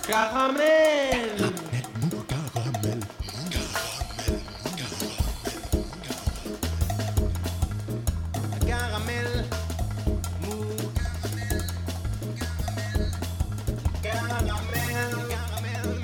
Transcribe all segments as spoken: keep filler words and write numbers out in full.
Caramel. Caramel. Caramel. Mou. Caramel. Caramel.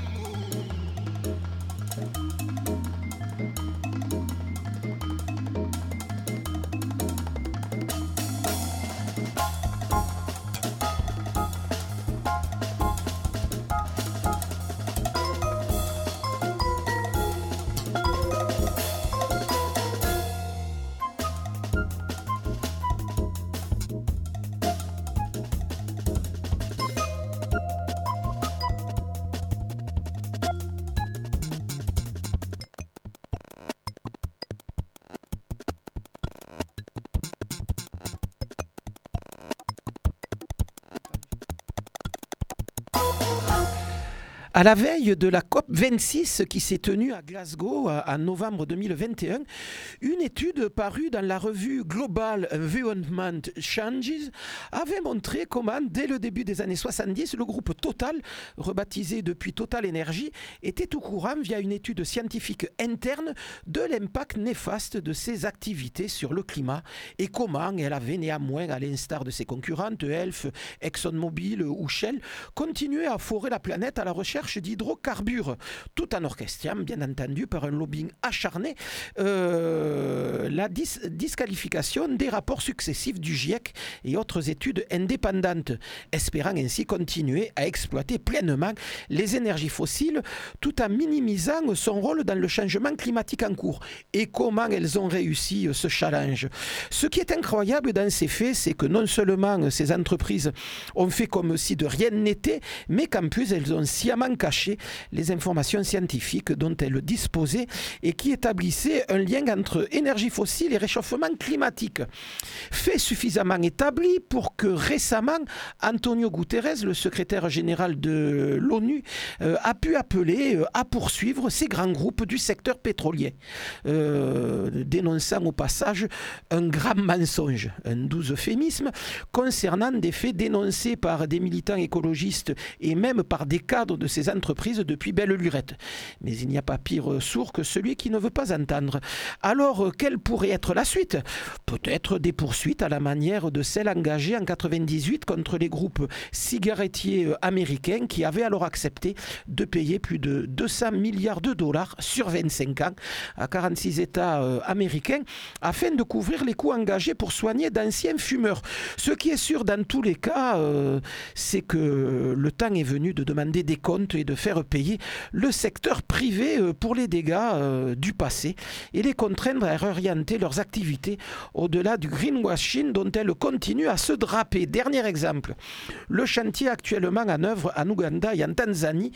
À la veille de la COP vingt-six qui s'est tenue à Glasgow en novembre deux mille vingt et un, une étude parue dans la revue Global Environment Changes avait montré comment, dès le début des années soixante-dix, le groupe Total, rebaptisé depuis Total Energy, était au courant via une étude scientifique interne de l'impact néfaste de ses activités sur le climat et comment elle avait néanmoins, à l'instar de ses concurrentes, Elf, ExxonMobil ou Shell, continué à forer la planète à la recherche d'hydrocarbures, tout en orchestrant, bien entendu, par un lobbying acharné, euh, la dis- disqualification des rapports successifs du GIEC et autres études indépendantes, espérant ainsi continuer à exploiter pleinement les énergies fossiles, tout en minimisant son rôle dans le changement climatique en cours. Et comment elles ont réussi ce challenge? Ce qui est incroyable dans ces faits, c'est que non seulement ces entreprises ont fait comme si de rien n'était, mais qu'en plus elles ont sciemment caché les informations scientifiques dont elles disposaient et qui établissaient un lien entre énergie fossile et réchauffement climatique. Fait suffisamment établi pour que récemment, Antonio Guterres, le secrétaire général de l'ONU, euh, a pu appeler euh, à poursuivre ces grands groupes du secteur pétrolier, euh, dénonçant au passage un grand mensonge, un doux euphémisme, concernant des faits dénoncés par des militants écologistes et même par des cadres de ces entreprises depuis belle lurette. Mais il n'y a pas pire sourd que celui qui ne veut pas entendre. Alors, quelle pourrait être la suite? Peut-être des poursuites à la manière de celles engagées en quatre-vingt-dix-huit contre les groupes cigarettiers américains qui avaient alors accepté de payer plus de deux cents milliards de dollars sur vingt-cinq ans à quarante-six États euh, américains afin de couvrir les coûts engagés pour soigner d'anciens fumeurs. Ce qui est sûr dans tous les cas, euh, c'est que le temps est venu de demander des comptes et de faire payer le secteur privé pour les dégâts euh, du passé et les contraindre à réorienter leurs activités au-delà du greenwashing dont elles continuent à se draper. Dernier exemple, le chantier actuellement en œuvre en Ouganda et en Tanzanie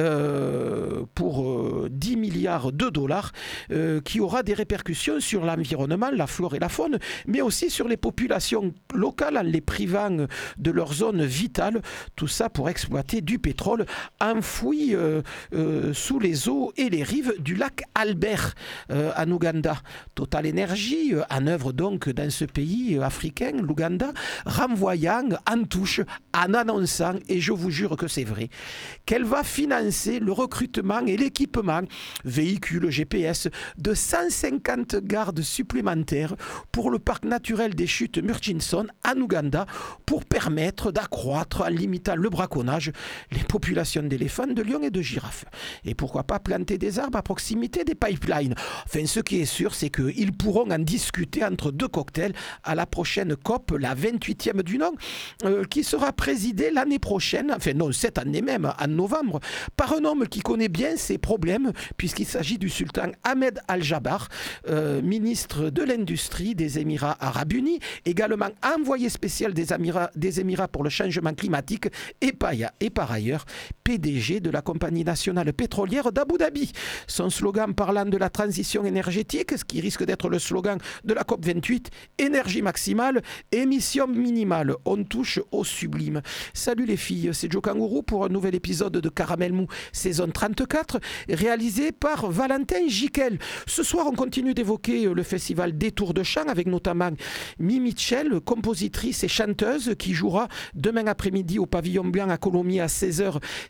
euh, pour euh, dix milliards de dollars euh, qui aura des répercussions sur l'environnement, la flore et la faune, mais aussi sur les populations locales en les privant de leurs zones vitales, tout ça pour exploiter du pétrole enfoui euh, euh, sous les eaux et les rives du lac Albert euh, en Ouganda. Total Energy, euh, en œuvre donc dans ce pays euh, africain, l'Ouganda, renvoyant en touche, en annonçant, et je vous jure que c'est vrai, qu'elle va financer le recrutement et l'équipement, véhicules G P S, de cent cinquante gardes supplémentaires pour le parc naturel des chutes Murchison en Ouganda pour permettre d'accroître, en limitant le braconnage, les populations d'éléphants, de lions et de girafes. Et pourquoi pas planter des arbres à proximité des pipelines. Enfin, ce qui est sûr, c'est qu'ils pourront en discuter entre deux cocktails à la prochaine COP, la vingt-huitième du nom, euh, qui sera présidée l'année prochaine, enfin non, cette année même, en novembre, par un homme qui connaît bien ses problèmes, puisqu'il s'agit du sultan Ahmed Al-Jaber, euh, ministre de l'Industrie des Émirats Arabes Unis, également envoyé spécial des Émirats, des Émirats pour le changement climatique, et par, et par ailleurs, P D G de la compagnie nationale pétrolière d'Abu Dhabi. Son slogan parlant de la transition énergétique, ce qui risque d'être le slogan de la COP vingt-huit, énergie maximale, émissions minimales. On touche au sublime. Salut les filles, c'est Joe Kangourou pour un nouvel épisode de Caramel Mou, saison trente-quatre, réalisé par Valentin Jiquel. Ce soir, on continue d'évoquer le festival des Tours de Chant avec notamment Mi Mitchell, compositrice et chanteuse qui jouera demain après-midi au Pavillon Blanc à Colomiers à seize heures ses chansons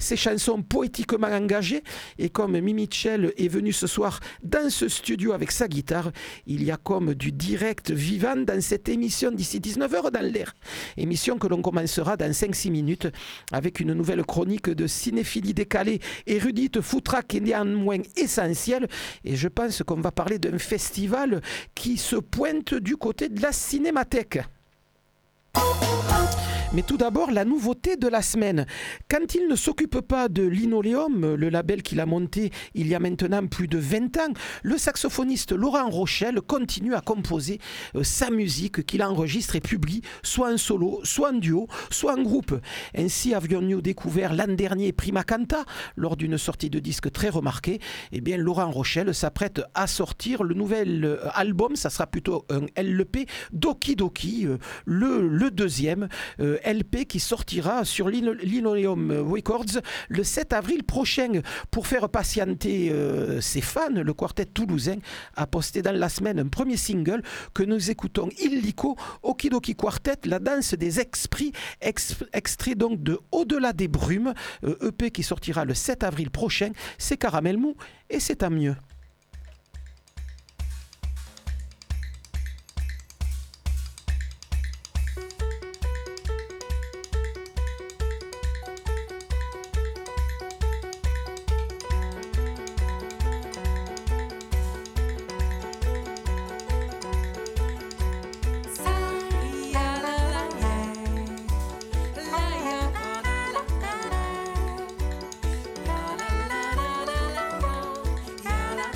chanson poétiquement engagée. Et comme Mimi Mitchell est venu ce soir dans ce studio avec sa guitare, il y a comme du direct vivant dans cette émission d'ici dix-neuf heures dans l'air. Émission que l'on commencera dans cinq six minutes avec une nouvelle chronique de cinéphilie décalée, érudite, foutraque et néanmoins essentielle. Et je pense qu'on va parler d'un festival qui se pointe du côté de la Cinémathèque. Mais tout d'abord, la nouveauté de la semaine. Quand il ne s'occupe pas de Linoleum, le label qu'il a monté il y a maintenant plus de vingt ans, le saxophoniste Laurent Rochelle continue à composer euh, sa musique qu'il enregistre et publie, soit en solo, soit en duo, soit en groupe. Ainsi avions-nous découvert l'an dernier Prima Canta, lors d'une sortie de disque très remarquée. Eh bien, Laurent Rochelle s'apprête à sortir le nouvel euh, album, ça sera plutôt un L P, Doki Doki, euh, le, le deuxième, euh, L P qui sortira sur Linoleum Records le sept avril prochain. Pour faire patienter euh, ses fans, le quartet toulousain a posté dans la semaine un premier single que nous écoutons illico, Okidoki Quartet, la danse des esprits, ex- extrait donc de Au-delà des brumes, euh, E P qui sortira le sept avril prochain. C'est Caramel Mou et c'est à mieux. La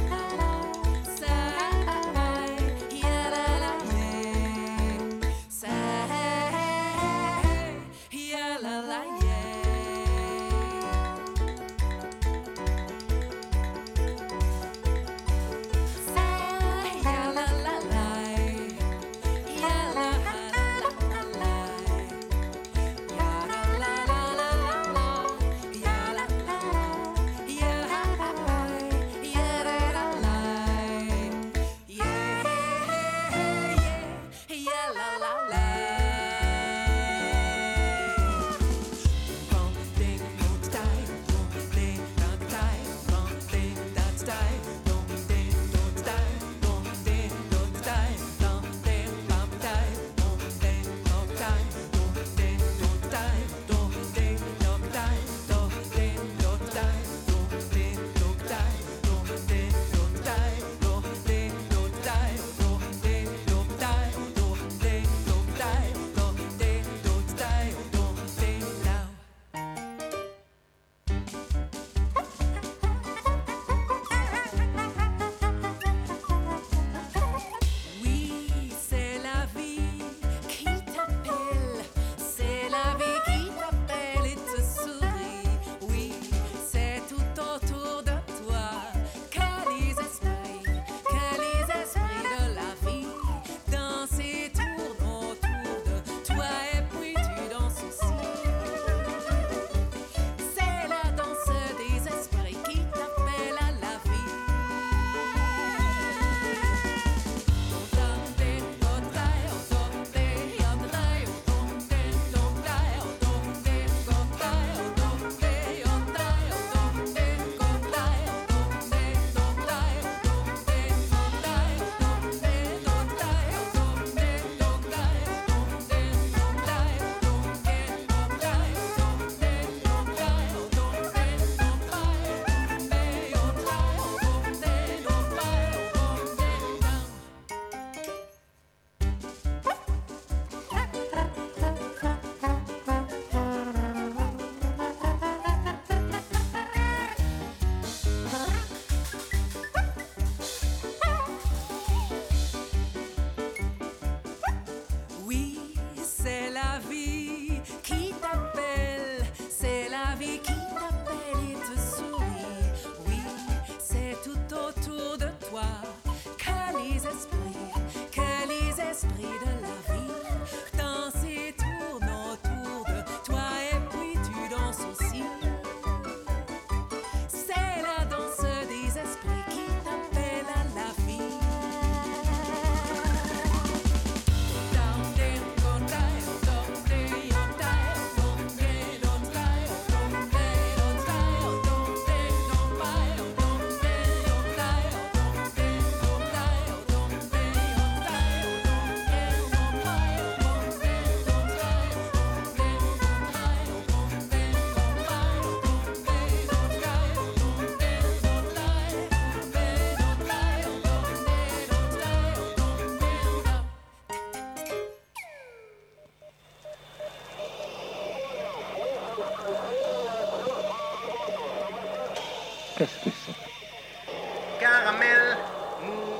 Qu'est-ce que c'est? Caramel mou.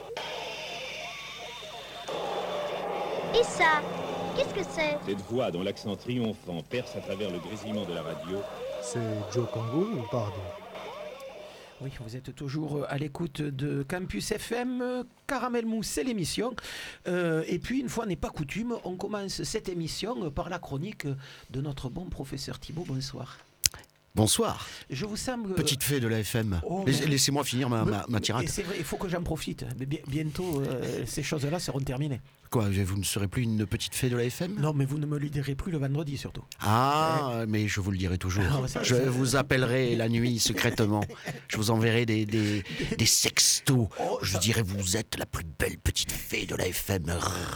Et ça, qu'est-ce que c'est? Cette voix dont l'accent triomphant perce à travers le grésillement de la radio. C'est Joe Congo ou pardon? Oui, vous êtes toujours à l'écoute de Campus F M. Caramel Mou, c'est l'émission. Euh, et puis, une fois n'est pas coutume, on commence cette émission par la chronique de notre bon professeur Thibaut. Bonsoir. Bonsoir, Je vous semble... petite fée de la F M. Oh, Lais- mais- Laissez-moi finir ma, ma, ma Et tirade. c'est vrai, il faut que j'en profite. Mais bi- bientôt, euh, ces choses-là seront terminées. Quoi, vous ne serez plus une petite fée de la F M? Non, mais vous ne me le direz plus le vendredi, surtout. Ah, mais je vous le dirai toujours. Ah, ça- Je ça- vous appellerai la nuit secrètement. Je vous enverrai des, des, des sextos. Oh, Je ça- dirai, vous êtes la plus belle petite fée de la F M.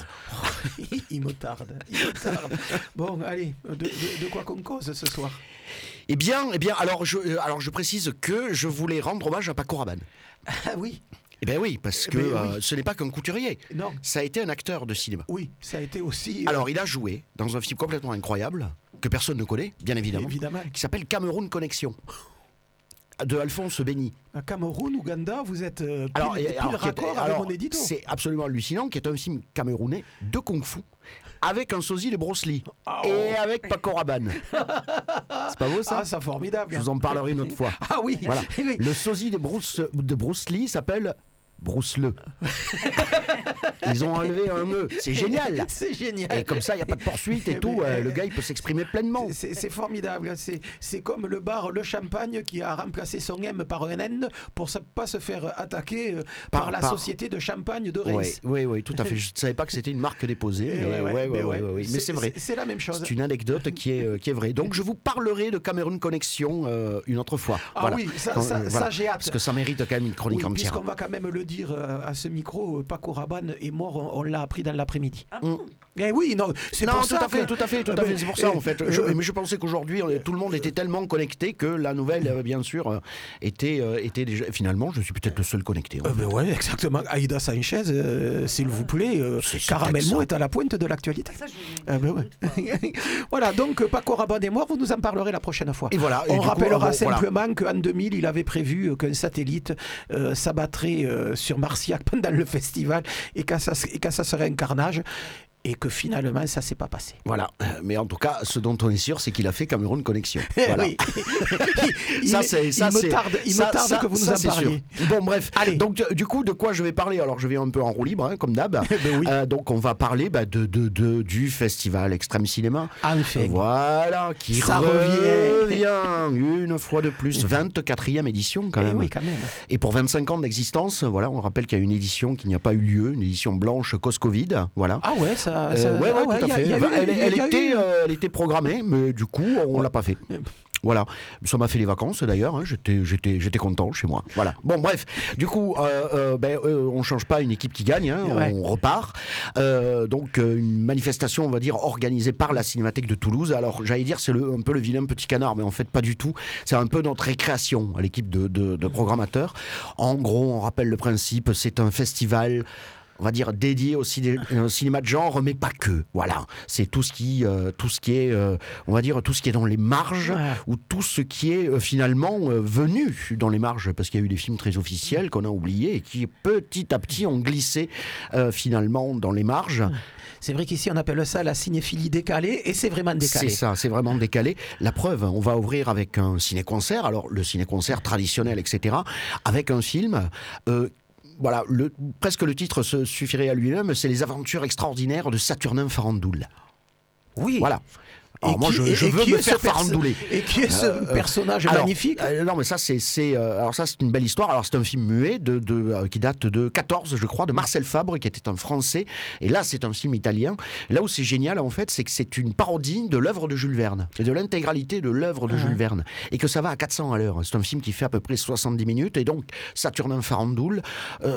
Il me tarde. Il me tarde. Bon, allez, de, de- de quoi qu'on cause ce soir? Eh bien, eh bien alors, je, euh, alors je précise que je voulais rendre hommage à Paco Rabanne. Ah oui, Eh bien oui, parce que Eh ben oui. euh, ce n'est pas qu'un couturier. non, Ça a été un acteur de cinéma. oui, ça a été aussi... euh, Alors, il a joué dans un film complètement incroyable, que personne ne connaît, bien évidemment, évidemment. qui s'appelle Cameroun Connexion, de Alphonse Béni. À Cameroun, Ouganda, vous êtes euh, pile, Alors, et- pile alors, qui est- raccord avec alors, mon édito. c'est absolument hallucinant, qui est un film camerounais de kung-fu, avec un sosie de Bruce Lee, et avec Paco Rabanne. C'est pas beau ça? Ah, c'est formidable. Je vous en parlerai une autre fois. Ah oui, Voilà. oui. Le sosie de Bruce, de Bruce Lee s'appelle Bruce Le. Ils ont enlevé un E. C'est génial. C'est génial. Et comme ça, il n'y a pas de poursuite et tout. euh, le gars, il peut s'exprimer pleinement. C'est c'est formidable. C'est c'est comme le bar Le Champagne qui a remplacé son M par un N pour ne pas se faire attaquer euh, par, Par- la par- société de champagne de Oui, Reims. oui, oui, tout à fait. Je ne savais pas que c'était une marque déposée. Eh Mais, ouais, ouais, ouais, ouais, mais ouais, ouais. ouais, Mais c'est vrai. C'est la même chose. C'est une anecdote qui est, euh, qui est vraie. Donc, je vous parlerai de Cameroun Connexion euh, une autre fois. Ah Voilà. oui, ça, Quand- ça, euh, ça, voilà. j'ai hâte. Parce que ça mérite quand même une chronique Oui, entière. puisqu'on va quand même le dire euh, à ce micro, euh, Paco Rabanne est mort, on, on l'a appris dans l'après-midi. Mm. Eh oui, non, c'est Non, pour tout ça à fait, que- tout à fait, tout à Euh, fait. C'est pour ça, euh, en fait. euh, Je- mais je pensais qu'aujourd'hui, on est- tout le monde était tellement connecté que la nouvelle, euh, bien sûr, euh, était, euh, était déjà. Finalement, je suis peut-être le seul connecté. en Euh, fait. ben ouais, exactement. Aïda Sanchez, euh, s'il vous plaît, euh, C'est- c'est Caramel exact. Mou est à la pointe de l'actualité. Ah ben ouais. Voilà, donc euh, Paco Rabanne est mort, vous nous en parlerez la prochaine fois. Et voilà. et On du coup, rappellera euh, bon, voilà. simplement qu'en deux mille, il avait prévu euh, qu'un satellite euh, s'abattrait euh, sur Marciac pendant le festival et que ça, et que ça serait un carnage. Et que finalement, ça s'est pas passé. Voilà. Euh, Mais en tout cas, ce dont on est sûr, c'est qu'il a fait Cameroun Connexion. Eh Voilà. oui. il, Ça, il- c'est, il ça, me c'est- tarde, il ça, me tarde ça, que vous nous ça, en c'est parliez. sûr. Bon, bref. Allez. Donc, euh, du coup, de quoi je vais parler? Alors, je vais un peu en roue libre, hein, comme d'hab. Ben oui. Euh, donc, on va parler bah, de, de, de- du festival Extrême Cinéma. Enfin. Voilà, qui Ça revient une fois de plus. vingt-quatrième édition, quand Eh même. oui, quand même. Et pour vingt-cinq ans d'existence, voilà, on rappelle qu'il y a une édition qui n'y a pas eu lieu, une édition blanche cause-Covid. Voilà. Ah ouais, ça. Euh, ça- ouais, ouais, ah ouais, tout il y à a- fait. il y a eu- elle, il y a- elle il y a était, eu- euh, elle était programmée, mais du coup, on l'a pas fait. Voilà, ça m'a fait les vacances d'ailleurs. Hein. J'étais, j'étais, j'étais content chez moi. Voilà. Bon, bref. Du coup, euh, euh, ben, euh, on change pas une équipe qui gagne. Hein. Ouais. On repart. Euh, donc, euh, une manifestation, on va dire, organisée par la Cinémathèque de Toulouse. Alors, j'allais dire, c'est le, un peu le vilain petit canard, mais en fait, pas du tout. C'est un peu notre récréation à l'équipe de, de, de programmateurs. En gros, on rappelle le principe. C'est un festival, on va dire, dédié au, ciné- au cinéma de genre, mais pas que. Voilà, c'est tout ce qui, euh, tout ce qui est, euh, on va dire, tout ce qui est dans les marges, Ouais. ou tout ce qui est euh, finalement euh, venu dans les marges, parce qu'il y a eu des films très officiels qu'on a oubliés et qui petit à petit ont glissé euh, finalement dans les marges. C'est vrai qu'ici, on appelle ça la cinéphilie décalée, et c'est vraiment décalé. C'est ça, c'est vraiment décalé. La preuve, on va ouvrir avec un ciné-concert, alors le ciné-concert traditionnel, et cetera, avec un film. Euh, Voilà, le, presque le titre se suffirait à lui-même, c'est Les aventures extraordinaires de Saturnin Farandoul. Oui. Voilà. Alors Et moi, qui- je, et- je et veux qui me est ce faire perso- farandouler. Et qui est ce Euh, personnage Alors, magnifique euh, non, mais ça, c'est, c'est, euh, alors ça, c'est une belle histoire. Alors, c'est un film muet de, de, euh, qui date de quatorze, je crois, de Marcel Fabre, qui était un Français. Et là, c'est un film italien. Là où c'est génial, en fait, c'est que c'est une parodie de l'œuvre de Jules Verne, et de l'intégralité de l'œuvre de Ah. Jules Verne, et que ça va à quatre cents à l'heure. C'est un film qui fait à peu près soixante-dix minutes. Et donc, Saturnin Farandoul. Euh,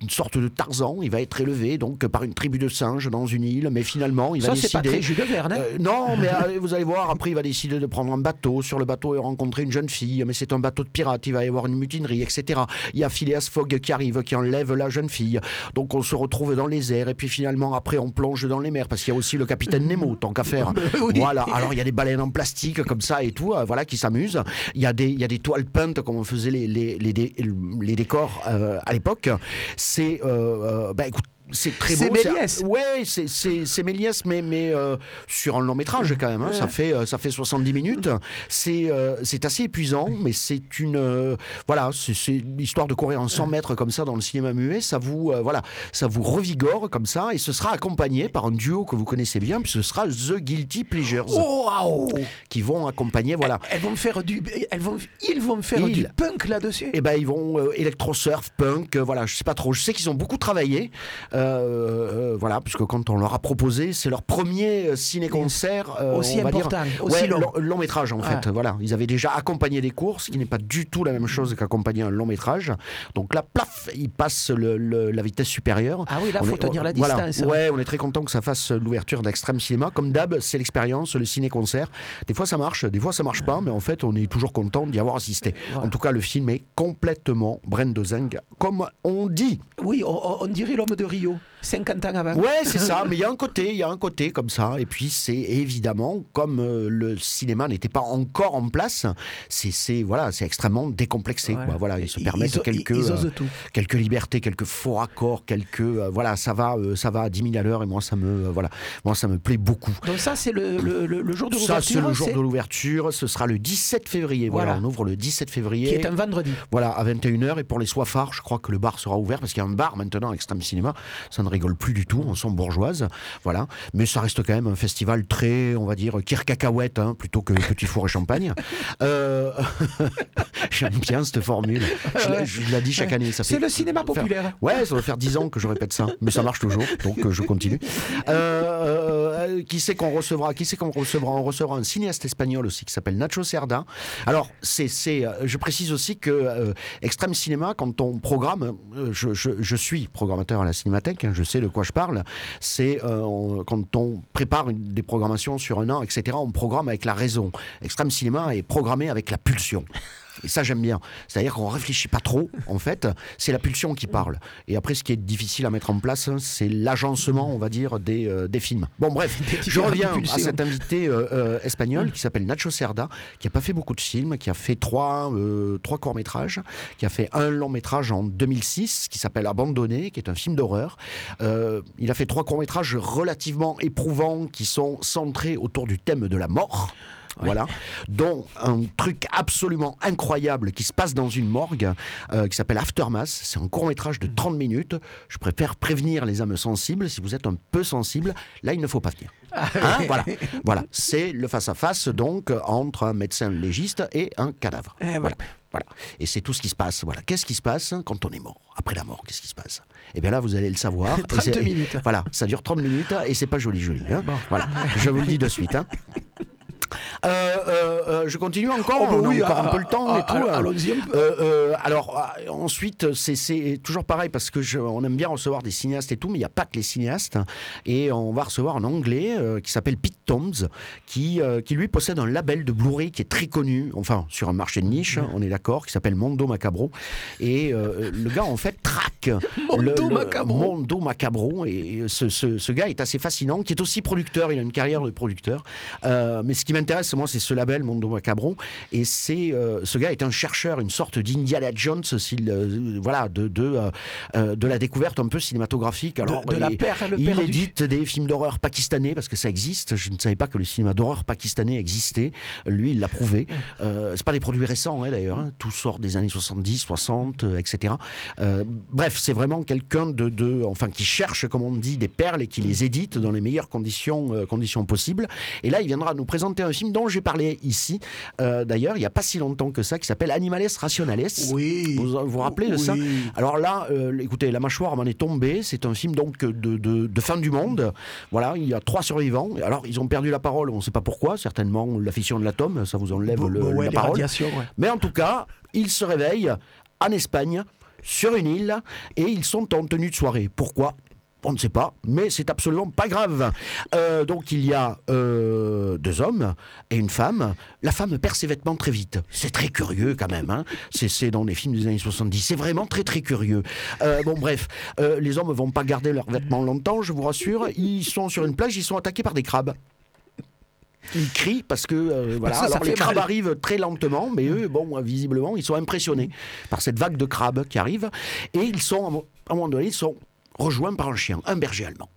une sorte de Tarzan. Il va être élevé donc par une tribu de singes dans une île, mais finalement, il va Ça, décider. c'est pas très Jules Verne. Hein Euh, non, mais euh, vous allez voir, après il va décider de prendre un bateau. Sur le bateau, il va rencontrer une jeune fille, mais c'est un bateau de pirates, il va y avoir une mutinerie, et cetera. Il y a Phileas Fogg qui arrive, qui enlève la jeune fille. Donc on se retrouve dans les airs, et puis finalement, après, on plonge dans les mers, parce qu'il y a aussi le capitaine Nemo, tant qu'à faire. Oui. Voilà, alors il y a des baleines en plastique, comme ça et tout, euh, voilà, qui s'amusent. Il y a des, il y a des toiles peintes, comme on faisait les, les, les, dé- les décors euh, à l'époque. C'est, euh, euh, bah écoute, c'est très C'est beau. Méliès. Ouais, c'est, c'est, c'est Méliès, mais, mais euh, sur un long métrage quand même. Hein, ça, fait, euh, ça fait soixante-dix minutes. C'est, euh, c'est assez épuisant, mais c'est une. Euh, voilà, c'est, c'est l'histoire de courir en cent mètres comme ça dans le cinéma muet. Ça vous, euh, voilà, ça vous revigore comme ça, et ce sera accompagné par un duo que vous connaissez bien, puis ce sera The Guilty Pleasures, Oh, waouh. qui vont accompagner. Voilà. Elles vont faire du, elles vont, ils vont faire Ils. du punk là-dessus. Et ben ils vont euh, électro-surf, punk, euh, voilà, je sais pas trop. Je sais qu'ils ont beaucoup travaillé, euh, euh, voilà, puisque quand on leur a proposé, c'est leur premier euh, ciné-concert, euh, Aussi on va important, dire, aussi ouais, long. long, long métrage en Ah. fait. Voilà, ils avaient déjà accompagné des courses, ce qui n'est pas du tout la même chose qu'accompagner un long métrage. Donc là, plaf, ils passent le, le- la vitesse supérieure. Ah oui, là, On faut est- tenir la voilà. distance. Ouais, on est très content que ça fasse l'ouverture d'Extrême Cinéma. Comme d'hab, c'est l'expérience, le ciné-concert. Des fois ça marche, des fois ça marche pas, mais en fait, on est toujours content d'y avoir assisté. Voilà. En tout cas, le film est complètement Brendozing, comme on dit. Oui, on, on dirait l'homme de Rio, cinquante ans avant. Ouais, c'est ça, mais il y a un côté, il y a un côté comme ça. Et puis, c'est évidemment, comme euh, le cinéma n'était pas encore en place, c'est, c'est, voilà, c'est extrêmement décomplexé. Voilà. Quoi. Voilà, ils se Ils- permettent ils- quelques, ils osent euh, tout. quelques libertés, quelques faux raccords, quelques, euh, voilà, ça va, euh, ça va à dix mille à l'heure, et moi, ça me, euh, voilà, moi, ça me plaît beaucoup. Donc ça, c'est le, le, le- le jour de Ça, l'ouverture. c'est le jour c'est- de l'ouverture. Ce sera le dix-sept février. Voilà, Voilà. on ouvre le dix-sept février. Qui est un vendredi. Voilà, à vingt et une heures. Et pour les soifards, je crois que le bar sera ouvert parce qu'il y a un bar maintenant, Extrême Cinéma. Ça ne rigole plus du tout, on sent bourgeoise. Voilà. Mais ça reste quand même un festival très, on va dire, kir-cacahuète, hein, plutôt que petit four et champagne. Euh... J'aime bien cette formule. Je, l'ai- je l'ai dit chaque année. Ça C'est fait... le cinéma faire- populaire. Ouais, ça va faire dix ans que je répète ça. Mais ça marche toujours, donc euh, je continue. Euh, euh, qui c'est qu'on recevra Qui c'est qu'on recevra On recevra un cinéaste espagnol aussi qui s'appelle Nacho Cerda. Alors, c'est, c'est, euh, je précise aussi que euh, Extrême Cinéma, quand on programme, euh, je, je, je suis programmateur à la Cinémathèque, hein, je sais de quoi je parle, c'est euh, on- quand on prépare une- des programmations sur un an, et cetera, on programme avec la raison. Extrême Cinéma est programmé avec la pulsion. Et ça, j'aime bien. C'est-à-dire qu'on ne réfléchit pas trop, en fait. C'est la pulsion qui parle. Et après, ce qui est difficile à mettre en place, c'est l'agencement, on va dire, des, euh, des films. Bon, bref, je reviens à cet invité euh, euh, espagnol qui s'appelle Nacho Cerda, qui n'a pas fait beaucoup de films, qui a fait trois, euh, trois courts-métrages, qui a fait un long-métrage en deux mille six, qui s'appelle Abandonné, qui est un film d'horreur. Euh, il a fait trois courts-métrages relativement éprouvants, qui sont centrés autour du thème de la mort. Voilà, dont un truc absolument incroyable qui se passe dans une morgue euh, qui s'appelle Aftermath. C'est un court-métrage de trente minutes. Je préfère prévenir les âmes sensibles. Si vous êtes un peu sensible, là, il ne faut pas venir. Hein, voilà, voilà. C'est le face-à-face donc entre un médecin légiste et un cadavre. Eh, Voilà. Voilà. Et c'est tout ce qui se passe. Voilà. Qu'est-ce qui se passe quand on est mort? Après la mort, qu'est-ce qui se passe? Eh bien là, vous allez le savoir. trente Et c'est- minutes. Voilà, ça dure trente minutes et c'est pas joli, joli. Hein. Voilà, je vous le dis de suite. Hein. Euh, euh, euh, je continue encore, Oh, bah on a oui, encore ah, un peu le temps ah, et tout. ah, hein. allons-y un peu. Euh, euh, alors euh, ensuite, c'est, c'est toujours pareil parce que je, on aime bien recevoir des cinéastes et tout, mais il n'y a pas que les cinéastes. Et on va recevoir un Anglais euh, qui s'appelle Pete Toms, qui, euh, qui lui possède un label de Blu-ray qui est très connu, enfin sur un marché de niche, on est d'accord, qui s'appelle Mondo Macabro. Et euh, le gars en fait traque Mondo le, le- Macabro. Mondo Macabro. Et ce, ce, ce gars est assez fascinant, qui est aussi producteur. Il a une carrière de producteur. Euh, mais ce qui m'intéresse, moi, c'est ce label Mondo Macabro. Et c'est euh, ce gars est un chercheur, une sorte d'Indiana Jones, s'il, euh, voilà, de de, euh, euh, de la découverte un peu cinématographique. Alors, de la il- perle il perdue. édite des films d'horreur pakistanais parce que ça existe. Je ne savais pas que le cinéma d'horreur pakistanais existait. Lui, il l'a prouvé. Euh, c'est pas des produits récents, hein, d'ailleurs. Hein. Tout sort des années soixante-dix, soixante, euh, et cetera. Euh, bref, c'est vraiment quelqu'un de, de, enfin, qui cherche, comme on dit, des perles et qui les édite dans les meilleures conditions, euh, conditions possibles. Et là, il viendra nous présenter un film dont j'ai parlé ici, euh, d'ailleurs, il n'y a pas si longtemps que ça, qui s'appelle Animales Rationales. Oui. Vous vous rappelez de Oui. ça? Alors là, euh, écoutez, la mâchoire m'en est tombée. C'est un film donc de, de, de fin du monde. Voilà, il y a trois survivants. Alors, ils ont perdu la parole, on ne sait pas pourquoi. Certainement la fission de l'atome, ça vous enlève Bon, le, bon, ouais, la les parole. radiations, ouais. Mais en tout cas, ils se réveillent en Espagne. sur une île et ils sont en tenue de soirée. Pourquoi ? On ne sait pas, mais c'est absolument pas grave. Euh, donc il y a euh, deux hommes et une femme. La femme perd ses vêtements très vite. C'est très curieux quand même. Hein. C'est, c'est dans les films des années soixante-dix. C'est vraiment très très curieux. Euh, bon bref, euh, les hommes ne vont pas garder leurs vêtements longtemps, je vous rassure. Ils sont sur une plage, ils sont attaqués par des crabes. Ils crient parce que euh, voilà. Ça, ça alors les fait crabes mal. arrivent très lentement, mais eux, bon, visiblement, ils sont impressionnés par cette vague de crabes qui arrive et ils sont, à un moment donné, ils sont rejoint par un chien, un berger allemand.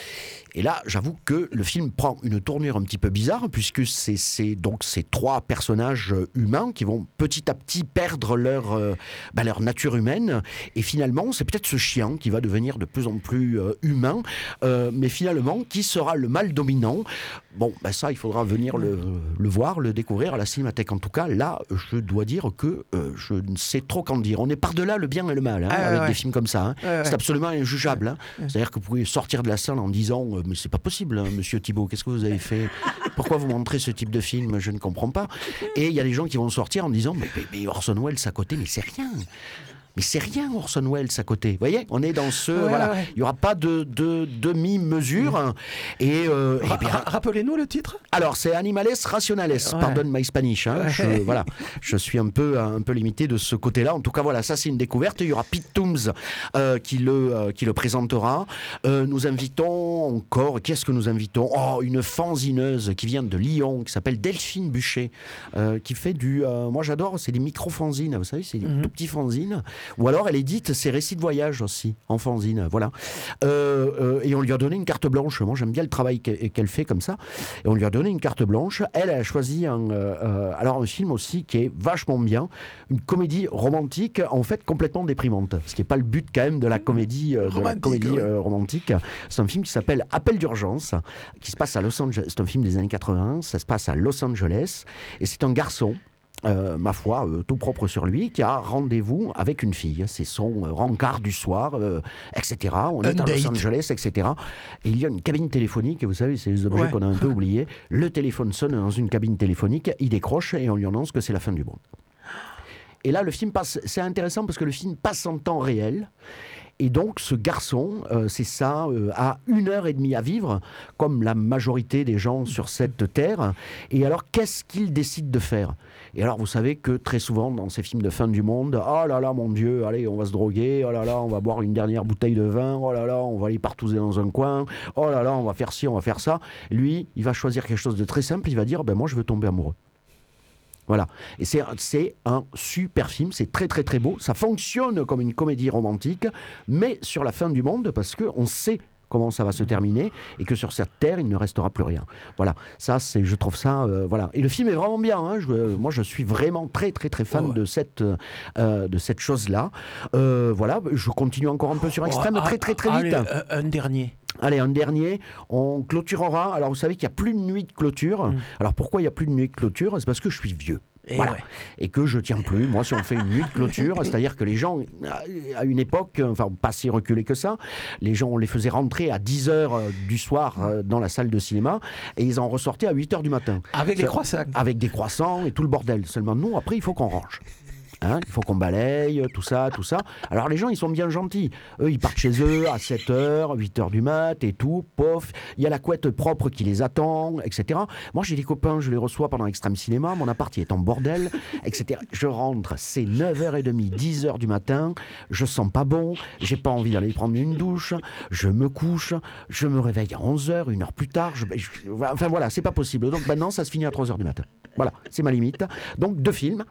Et là, j'avoue que le film prend une tournure un petit peu bizarre, puisque c'est, c'est donc ces trois personnages humains qui vont petit à petit perdre leur, euh, bah, leur nature humaine. Et finalement, c'est peut-être ce chien qui va devenir de plus en plus euh, humain, euh, mais finalement, qui sera le mâle dominant ? Bon, bah ça, il faudra venir le, le voir, le découvrir à la Cinémathèque. En tout cas, là, je dois dire que euh, je ne sais trop qu'en dire. On est par-delà le bien et le mal, hein, Ah, ouais, avec ouais. des films comme ça. Hein. Ouais, ouais. C'est absolument injugeable. Hein. C'est-à-dire que vous pouvez sortir de la salle en disant euh, mais c'est pas possible, hein, monsieur Thibault, qu'est-ce que vous avez fait ? Pourquoi vous montrez ce type de film ? Je ne comprends pas. Et il y a des gens qui vont sortir en disant mais, mais, mais Orson Welles à côté, mais c'est rien. Mais c'est rien Orson Welles à côté. Vous voyez, on est dans ce... Ouais, voilà, ouais. il n'y aura pas de, de demi-mesure. Hein. Et, euh, Ra- eh bien, ra- Rappelez-nous le titre. alors, c'est Animales Rationales, Ouais. pardonne my Spanish. Hein. Ouais. Je, voilà, je suis un peu, un peu limité de ce côté-là. En tout cas, voilà, ça c'est une découverte. Il y aura Pete Toombs euh, qui, le, euh, qui le présentera. Euh, nous invitons encore, qui est-ce que nous invitons ? Oh, une fanzineuse qui vient de Lyon, qui s'appelle Delphine Bûcher, euh, qui fait du... euh, moi j'adore, c'est des micro-fanzines, vous savez, c'est des Mhm. tout petits fanzines. Ou alors elle édite ses récits de voyage aussi, en fanzine, voilà. Euh, euh, et on lui a donné une carte blanche. Moi j'aime bien le travail qu'elle, qu'elle fait comme ça. Et on lui a donné une carte blanche. Elle, elle a choisi un, euh, euh, alors un film aussi qui est vachement bien, une comédie romantique, en fait complètement déprimante. Ce qui n'est pas le but quand même de la comédie, euh, de la Romantique, comédie ouais. euh, romantique. C'est un film qui s'appelle Appel d'urgence, qui se passe à Los Angeles. C'est un film des années quatre-vingts. Ça se passe à Los Angeles. Et c'est un garçon. Euh, ma foi, euh, tout propre sur lui, qui a rendez-vous avec une fille. C'est son euh, rencard du soir, euh, et cetera. On est Un à Los date. Angeles, et cetera. Et il y a une cabine téléphonique, vous savez, c'est les objets Ouais. qu'on a un peu oubliés. Le téléphone sonne dans une cabine téléphonique, il décroche et on lui annonce que c'est la fin du monde. Et là, le film passe, c'est intéressant parce que le film passe en temps réel. Et donc, ce garçon, euh, c'est ça, euh, a une heure et demie à vivre, comme la majorité des gens sur cette terre. Et alors, qu'est-ce qu'il décide de faire ? Et alors, vous savez que très souvent, dans ces films de fin du monde, oh là là, mon Dieu, allez, on va se droguer, oh là là, on va boire une dernière bouteille de vin, oh là là, on va aller partouzer dans un coin, oh là là, on va faire ci, on va faire ça. Lui, il va choisir quelque chose de très simple, il va dire, ben moi, je veux tomber amoureux. Voilà. Et c'est, c'est un super film, c'est très très très beau. Ça fonctionne comme une comédie romantique, mais sur la fin du monde, parce qu'on sait comment ça va se terminer, et que sur cette terre, il ne restera plus rien. Voilà, ça, c'est, je trouve ça... euh, voilà. Et le film est vraiment bien, hein. je, euh, moi je suis vraiment très très très fan Oh ouais. de cette, euh, de cette chose-là. Euh, voilà, je continue encore un peu sur Extrême, Oh, très très très allez, vite. un, un dernier. Allez, un dernier, on clôturera. Alors, vous savez qu'il n'y a plus de nuit de clôture. Mm. Alors, pourquoi il n'y a plus de nuit de clôture ? C'est parce que je suis vieux. Et voilà. ouais. Et que je tiens plus. Moi, si on fait une nuit de clôture, c'est-à-dire que les gens, à une époque, enfin, pas si reculé que ça, les gens, on les faisait rentrer à dix heures du soir euh, dans la salle de cinéma et ils en ressortaient à huit heures du matin. Avec les Ça- croissants. Avec des croissants et tout le bordel. Seulement, nous, après, il faut qu'on range. Hein, il faut qu'on balaye, tout ça, tout ça. Alors les gens, ils sont bien gentils. Eux, ils partent chez eux à sept heures, huit heures du mat et tout, pof. Il y a la couette propre qui les attend, et cetera. Moi, j'ai des copains, je les reçois pendant Extrême Cinéma. Mon appart, il est en bordel, et cetera. Je rentre, c'est neuf heures trente, dix heures du matin. Je sens pas bon. J'ai pas envie d'aller prendre une douche. Je me couche. Je me réveille à onze heures, une heure plus tard. Je- je- enfin voilà, c'est pas possible. Donc maintenant, ça se finit à trois heures du matin. Voilà, c'est ma limite. Donc deux films.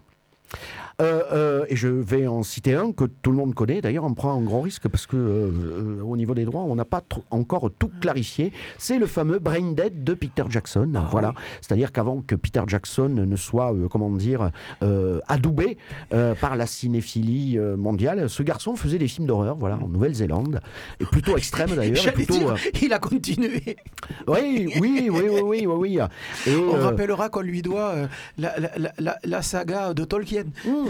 Euh, euh, et je vais en citer un que tout le monde connaît. D'ailleurs, on prend un gros risque parce que euh, euh, au niveau des droits, on n'a pas tr- encore tout clarifié. C'est le fameux Brain Dead de Peter Jackson. Ah, voilà. oui. C'est-à-dire qu'avant que Peter Jackson ne soit, euh, comment dire, euh, adoubé euh, par la cinéphilie euh, mondiale, ce garçon faisait des films d'horreur, voilà, en Nouvelle-Zélande, et plutôt extrêmes d'ailleurs. et J'allais plutôt, dire, euh, il a continué. oui, oui, oui, oui, oui, oui, oui. Et, On euh, rappellera qu'on lui doit euh, la, la, la- la, la saga de Tolkien. hum.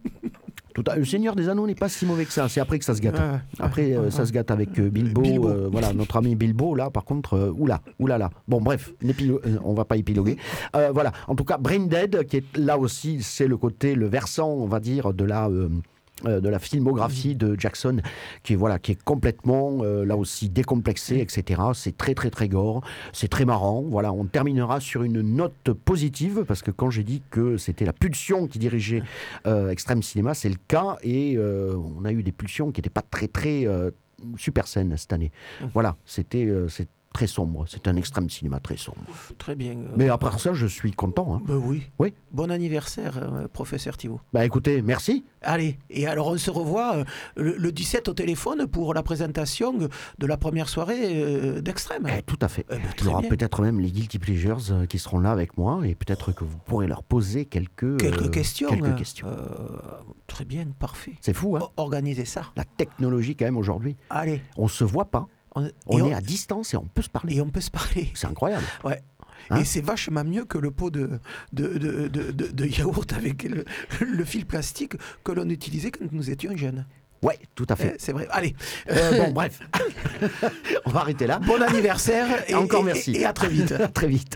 Tout à- le Seigneur des Anneaux n'est pas si mauvais que ça. C'est après que ça se gâte. Ouais, ouais, Après, euh, ouais, ça ouais. se gâte avec euh, Bilbo. Bilbo. euh, voilà, notre ami Bilbo, là, par contre, euh, oula, oula, là. Bon, bref, n'épilo- euh, on va pas épiloguer. Euh, voilà. En tout cas, Brain Dead, qui est là aussi, c'est le côté, le versant, on va dire, de la. euh, euh, de la filmographie de Jackson, qui est, voilà, qui est complètement, euh, là aussi, décomplexée, et cetera. C'est très, très, très gore. C'est très marrant. Voilà, on terminera sur une note positive, parce que quand j'ai dit que c'était la pulsion qui dirigeait euh, Extrême Cinéma, c'est le cas. Et euh, on a eu des pulsions qui n'étaient pas très, très euh, super saines cette année. Voilà, c'était... Euh, c'est très sombre. C'est un Extrême Cinéma très sombre. Très bien. Euh, Mais après ça, je suis content. Hein. Ben oui. Oui. Bon anniversaire, euh, professeur Thibault. Bah écoutez, merci. Allez, et alors on se revoit euh, le, le dix-sept au téléphone pour la présentation de la première soirée euh, d'Extrême. Eh, tout à fait. Eh ben, Il y très aura bien. peut-être même les Guilty Pleasures euh, qui seront là avec moi et peut-être que vous pourrez leur poser quelques, Quelques euh, questions. quelques hein. questions. Euh, très bien, parfait. C'est fou, hein. O- Organisez ça. La technologie quand même aujourd'hui. Allez. On se voit pas. On, On et est à distance et on peut se parler. Et on peut se parler. C'est incroyable. Ouais. Hein Et c'est vachement mieux que le pot de, de, de, de, de- de yaourt avec le, le fil plastique que l'on utilisait quand nous étions jeunes. Ouais, tout à Eh, fait. c'est vrai. Allez. Euh, bon, bref. On va arrêter là. Bon anniversaire. Et, Encore et- merci. Et à très vite. À très vite.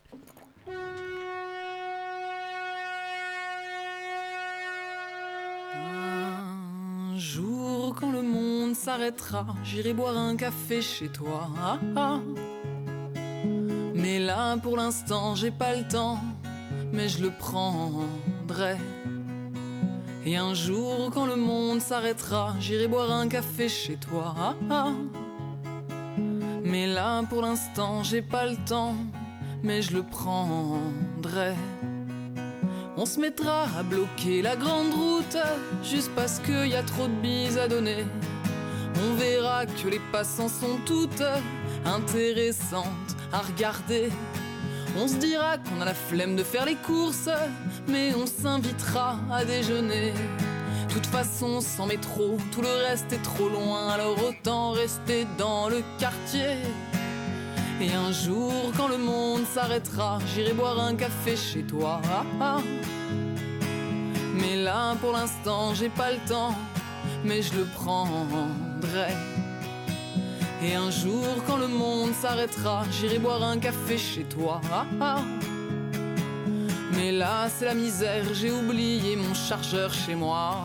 Un jour, quand le monde s'arrêtera, j'irai boire un café chez toi. Ah, ah. Mais là, pour l'instant, j'ai pas le temps, mais je le prendrai. Et un jour, quand le monde s'arrêtera, j'irai boire un café chez toi. Ah, ah. Mais là, pour l'instant, j'ai pas le temps, mais je le prendrai. On se mettra à bloquer la grande route juste parce qu'il y a trop de bises à donner. On verra que les passants sont toutes intéressantes à regarder. On se dira qu'on a la flemme de faire les courses, mais on s'invitera à déjeuner. De toute façon, sans métro, tout le reste est trop loin, alors autant rester dans le quartier. Et un jour, quand le monde s'arrêtera, j'irai boire un café chez toi. Ah, ah. Mais là, pour l'instant, j'ai pas le temps, mais je le prendrai. Et un jour, quand le monde s'arrêtera, j'irai boire un café chez toi. Ah, ah. Mais là, c'est la misère, j'ai oublié mon chargeur chez moi.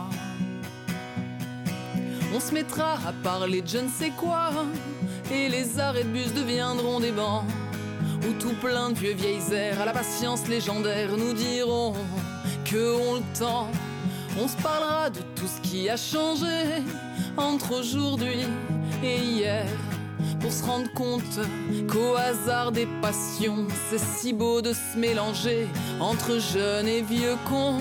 On se mettra à parler de je ne sais quoi, et les arrêts de bus deviendront des bancs où tout plein de vieux vieilles airs à la patience légendaire nous diront que on le tend. On se parlera de tout ce qui a changé entre aujourd'hui et hier, pour se rendre compte qu'au hasard des passions, c'est si beau de se mélanger entre jeunes et vieux cons.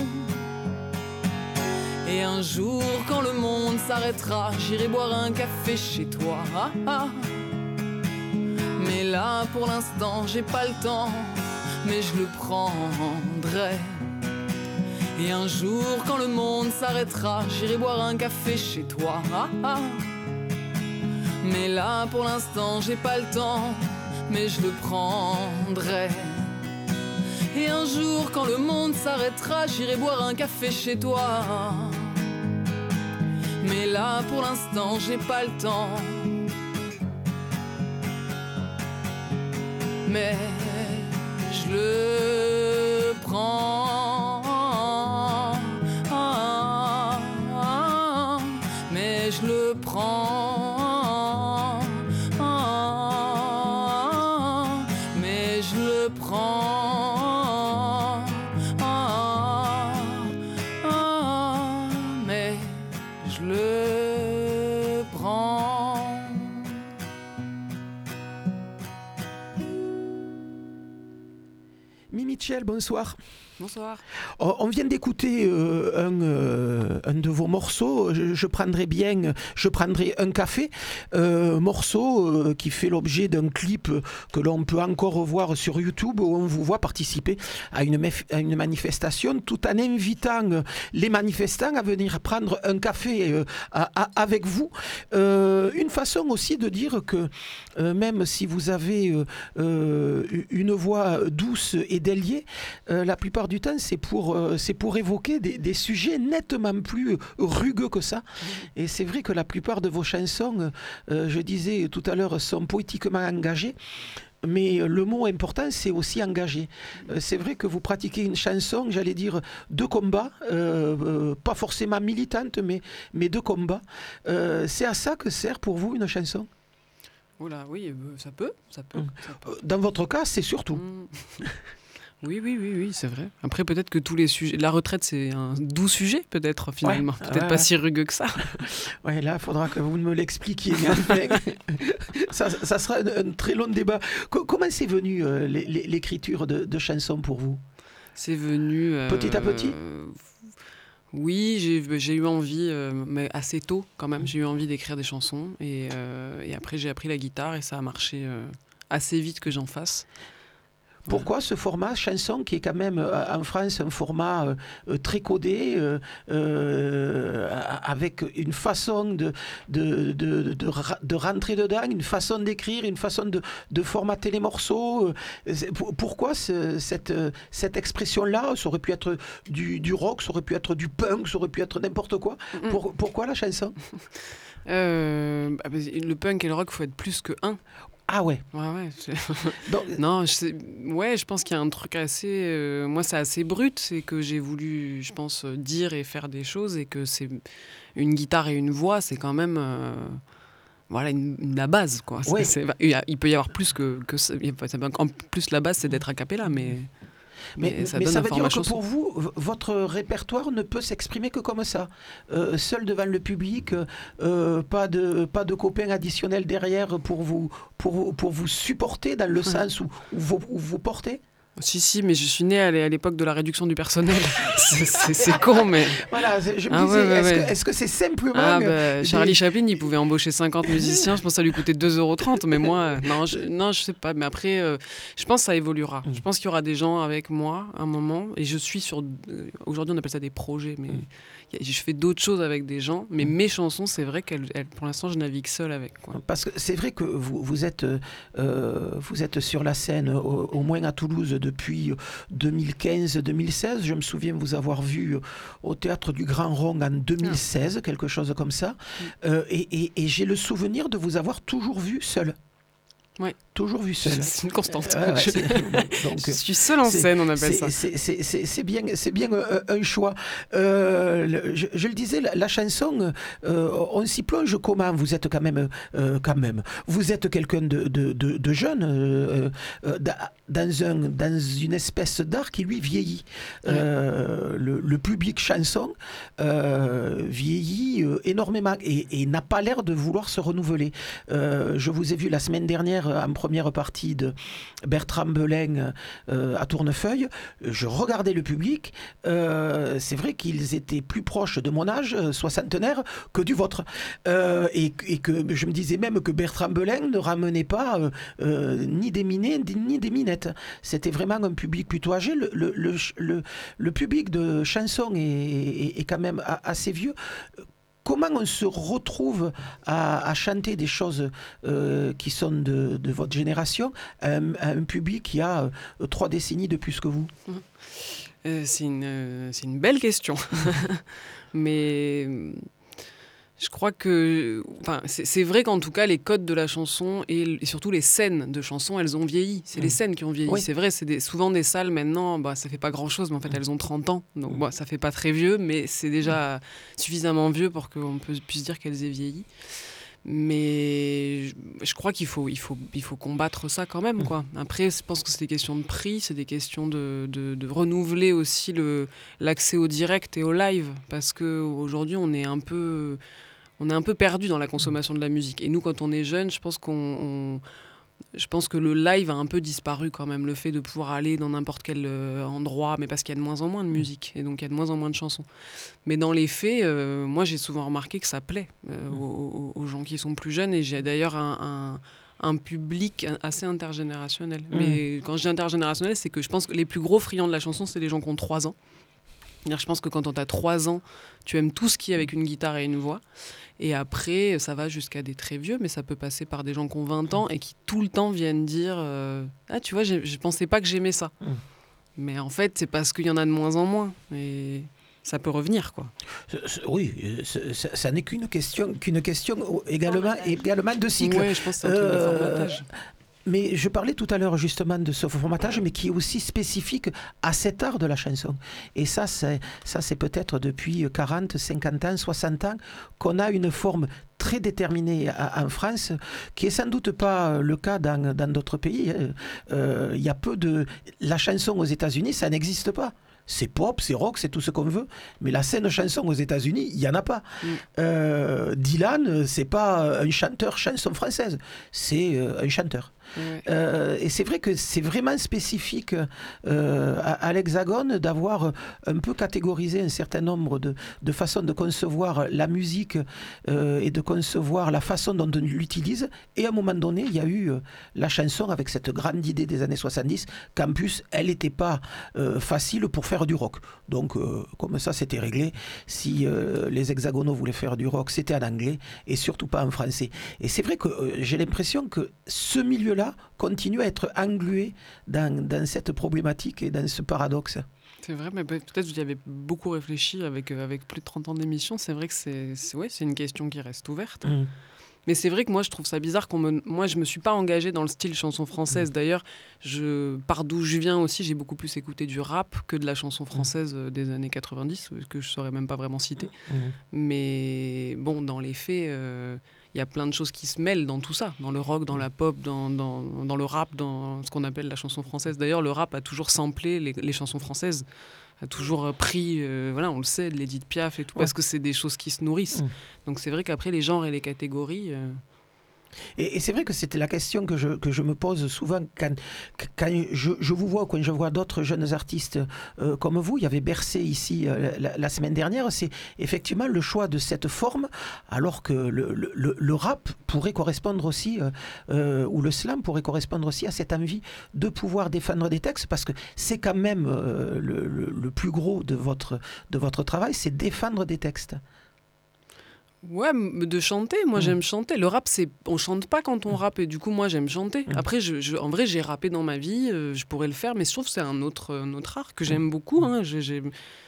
Et un jour, quand le monde s'arrêtera, j'irai boire un café chez toi. Ah, ah. Mais là, pour l'instant, j'ai pas le temps, mais je le prendrai. Et un jour, quand le monde s'arrêtera, j'irai boire un café chez toi. Ah, ah. Mais là, pour l'instant, j'ai pas le temps, mais je le prendrai. Et un jour, quand le monde s'arrêtera, j'irai boire un café chez toi. Mais là, pour l'instant, j'ai pas le temps. Mais je le prends. Ah, ah, mais je le prends. Ah, mais je le prends. Ah, ah, mais je le prends. Mimi Mitchell, bonsoir. Bonsoir. Oh, on vient d'écouter euh, un, euh, un de vos morceaux. Je, je prendrai bien, je prendrai un café. Euh, morceau euh, qui fait l'objet d'un clip que l'on peut encore revoir sur YouTube où on vous voit participer à une, mef- à une manifestation tout en invitant les manifestants à venir prendre un café euh, à, à, avec vous. Euh, une façon aussi de dire que euh, même si vous avez euh, euh, une voix douce et déliée, euh, la plupart du temps, c'est pour, euh, c'est pour évoquer des, des sujets nettement plus rugueux que ça. Et c'est vrai que la plupart de vos chansons, euh, je disais tout à l'heure, sont poétiquement engagées. Mais le mot important, c'est aussi engagé. Euh, c'est vrai que vous pratiquez une chanson, j'allais dire, de combat, euh, euh, pas forcément militante, mais, mais de combat. Euh, c'est à ça que sert pour vous une chanson ? Oula, oui, euh, ça peut, ça peut. Mmh. Ça peut. Dans votre cas, c'est surtout. Mmh. Oui, oui, oui, oui, c'est vrai. Après, peut-être que tous les sujets... La retraite, c'est un doux sujet, peut-être, finalement. Ouais, peut-être ouais, pas ouais. si rugueux que ça. Ouais, là, il faudra que vous me l'expliquiez. Mais enfin, ça, ça sera un, un très long débat. Co- comment c'est venu euh, l'écriture de, de chansons pour vous ? C'est venu... Euh, Petit à petit ? euh, Oui, j'ai, j'ai eu envie, euh, mais assez tôt quand même, j'ai eu envie d'écrire des chansons. Et, euh, et après, j'ai appris la guitare et ça a marché euh, assez vite que j'en fasse. Pourquoi ce format chanson qui est quand même euh, en France un format euh, très codé, euh, euh, avec une façon de, de, de, de, de rentrer dedans, une façon d'écrire, une façon de, de formater les morceaux. Pourquoi ce, cette, cette expression-là ? Ça aurait pu être du, du rock, ça aurait pu être du punk, ça aurait pu être n'importe quoi. Mm-hmm. Pour, pourquoi la chanson ? euh, Le punk et le rock, il faut être plus que un. Ah ouais. Ouais, ouais. Donc, non, je sais, ouais, je pense qu'il y a un truc assez... Euh, moi, c'est assez brut. C'est que j'ai voulu, je pense, dire et faire des choses et que c'est une guitare et une voix, c'est quand même... Euh, voilà, une, une, la base, quoi. Ouais. C'est, c'est, il, y a, il peut y avoir plus que... que ça. En plus, la base, c'est d'être a cappella, mais... Mais, mais ça, mais ça veut dire que chanson. Pour vous, votre répertoire ne peut s'exprimer que comme ça, euh, seul devant le public, euh, pas de pas de copains additionnels derrière pour vous pour pour vous supporter dans le sens où, où, vous, où vous portez. Si, si, mais je suis née à l'époque de la réduction du personnel. c'est, c'est, c'est con, mais... Voilà, je me ah, disais, ouais, ouais, est-ce, ouais. Que, est-ce que c'est simplement... Ah, bah, Charlie des... Chaplin, il pouvait embaucher cinquante musiciens, je pense que ça lui coûtait deux euros trente, mais moi, non je, non, je sais pas. Mais après, euh, je pense que ça évoluera. Je pense qu'il y aura des gens avec moi, à un moment, et je suis sur... Euh, aujourd'hui, on appelle ça des projets, mais mm. je fais d'autres choses avec des gens, mais mm. mes chansons, c'est vrai qu'elles, elles, pour l'instant, je navigue seule avec. Quoi. Parce que c'est vrai que vous, vous, êtes, euh, vous êtes sur la scène, au, au moins à Toulouse, depuis... deux mille quinze deux mille seize, je me souviens vous avoir vu au Théâtre du Grand Rond en deux mille seize, quelque chose comme ça, euh, et, et, et j'ai le souvenir de vous avoir toujours vu seul. Oui. Toujours vu seul. C'est une constante. Euh, ouais, c'est, donc, je suis seul en scène, on appelle c'est, ça. C'est, c'est, c'est, c'est bien, c'est bien un, un choix. Euh, le, je, je le disais, la, la chanson, euh, on s'y plonge comment ? Vous êtes quand même, euh, quand même. Vous êtes quelqu'un de, de, de, de jeune, euh, euh, dans, un, dans une espèce d'art qui lui vieillit. Euh, ouais. le, le public chanson euh, vieillit euh, énormément et, et n'a pas l'air de vouloir se renouveler. Euh, je vous ai vu la semaine dernière en première partie de Bertrand Belin euh, à Tournefeuille. Je regardais le public. Euh, c'est vrai qu'ils étaient plus proches de mon âge, soixantenaire, que du vôtre. Euh, et, et que je me disais même que Bertrand Belin ne ramenait pas euh, euh, ni des minets ni des minettes. C'était vraiment un public plutôt âgé. Le, le, le, le, le public de chansons est, est, est quand même assez vieux. Comment on se retrouve à, à chanter des choses euh, qui sont de, de votre génération à un, à un public qui a euh, trois décennies de plus que vous ? euh, c'est, une, euh, c'est une belle question. Mais je crois que... Enfin, c'est, c'est vrai qu'en tout cas, les codes de la chanson et, et surtout les scènes de chansons, elles ont vieilli. C'est mmh. les scènes qui ont vieilli. Oui. C'est vrai, c'est des, souvent des salles maintenant, bah, ça fait pas grand-chose, mais en fait, mmh. elles ont trente ans. Donc, mmh. bah, ça fait pas très vieux, mais c'est déjà mmh. suffisamment vieux pour qu'on peut, puisse dire qu'elles aient vieilli. Mais je, je crois qu'il faut, il faut, il faut combattre ça quand même, quoi. Après, je pense que c'est des questions de prix, c'est des questions de, de, de renouveler aussi le, l'accès au direct et au live. Parce qu'aujourd'hui, on est un peu... On est un peu perdu dans la consommation de la musique. Et nous, quand on est jeune, je pense qu'on, on, je pense que le live a un peu disparu quand même. Le fait de pouvoir aller dans n'importe quel euh, endroit, mais parce qu'il y a de moins en moins de musique. Et donc, il y a de moins en moins de chansons. Mais dans les faits, euh, moi, j'ai souvent remarqué que ça plaît euh, aux, aux gens qui sont plus jeunes. Et j'ai d'ailleurs un... un un public assez intergénérationnel. Mmh. Mais quand je dis intergénérationnel, c'est que je pense que les plus gros friands de la chanson, c'est les gens qui ont trois ans. Je pense que quand on a trois ans, tu aimes tout ce qui est avec une guitare et une voix. Et après, ça va jusqu'à des très vieux, mais ça peut passer par des gens qui ont vingt ans et qui tout le temps viennent dire euh, « Ah, tu vois, je ne pensais pas que j'aimais ça. Mmh. » Mais en fait, c'est parce qu'il y en a de moins en moins. Et ça peut revenir, quoi. Oui, ça, ça n'est qu'une question, qu'une question également, également de cycle. Oui, je pense que c'est un truc euh, de formatage. Mais je parlais tout à l'heure justement de ce formatage, mais qui est aussi spécifique à cet art de la chanson. Et ça, c'est, ça, c'est peut-être depuis quarante, cinquante ans, soixante ans qu'on a une forme très déterminée à, en France, qui est sans doute pas le cas dans, dans d'autres pays. Il euh, y a peu de... La chanson aux États-Unis, ça n'existe pas. C'est pop, c'est rock, c'est tout ce qu'on veut. Mais la scène chanson aux États-Unis, il n'y en a pas. Mm. Euh, Dylan, c'est pas un chanteur chanson française, c'est euh, un chanteur. Ouais. Euh, et c'est vrai que c'est vraiment spécifique euh, à, à l'Hexagone d'avoir un peu catégorisé un certain nombre de, de façons de concevoir la musique euh, et de concevoir la façon dont on l'utilise. Et à un moment donné, il y a eu euh, la chanson avec cette grande idée des années soixante-dix qu'en plus, elle n'était pas euh, facile pour faire du rock. Donc, euh, comme ça, c'était réglé. Si euh, les hexagonaux voulaient faire du rock, c'était en anglais et surtout pas en français. Et c'est vrai que euh, j'ai l'impression que ce milieu là continue à être englué dans, dans cette problématique et dans ce paradoxe. C'est vrai, mais peut-être que j'y avais beaucoup réfléchi avec, euh, avec plus de trente ans d'émission. C'est vrai que c'est, c'est, ouais, c'est une question qui reste ouverte. Mmh. Mais c'est vrai que moi, je trouve ça bizarre qu'on me... Moi, je ne me suis pas engagée dans le style chanson française. Mmh. D'ailleurs, je... par d'où je viens aussi, j'ai beaucoup plus écouté du rap que de la chanson française mmh. des années quatre-vingt-dix, que je ne saurais même pas vraiment citer. Mmh. Mais bon, dans les faits... Euh... Il y a plein de choses qui se mêlent dans tout ça, dans le rock, dans la pop, dans, dans, dans le rap, dans ce qu'on appelle la chanson française. D'ailleurs, le rap a toujours samplé les, les chansons françaises, a toujours pris, euh, voilà, on le sait, de l'Édith Piaf et tout, ouais. parce que c'est des choses qui se nourrissent. Mmh. Donc c'est vrai qu'après, les genres et les catégories... Euh... Et, et c'est vrai que c'était la question que je, que je me pose souvent quand, quand je, je vous vois, quand je vois d'autres jeunes artistes euh, comme vous. Il y avait Bercé ici euh, la, la semaine dernière. C'est effectivement le choix de cette forme, alors que le, le, le rap pourrait correspondre aussi, euh, euh, ou le slam pourrait correspondre aussi à cette envie de pouvoir défendre des textes, parce que c'est quand même euh, le, le, le plus gros de votre, de votre travail, c'est défendre des textes. Ouais, de chanter. Moi, mmh. j'aime chanter. Le rap, c'est... on chante pas quand on rappe. Et du coup, moi, j'aime chanter. Mmh. Après, je, je... en vrai, j'ai rappé dans ma vie. Euh, je pourrais le faire. Mais je trouve que c'est un autre, un autre art que j'aime beaucoup. Hein. J'ai, j'ai...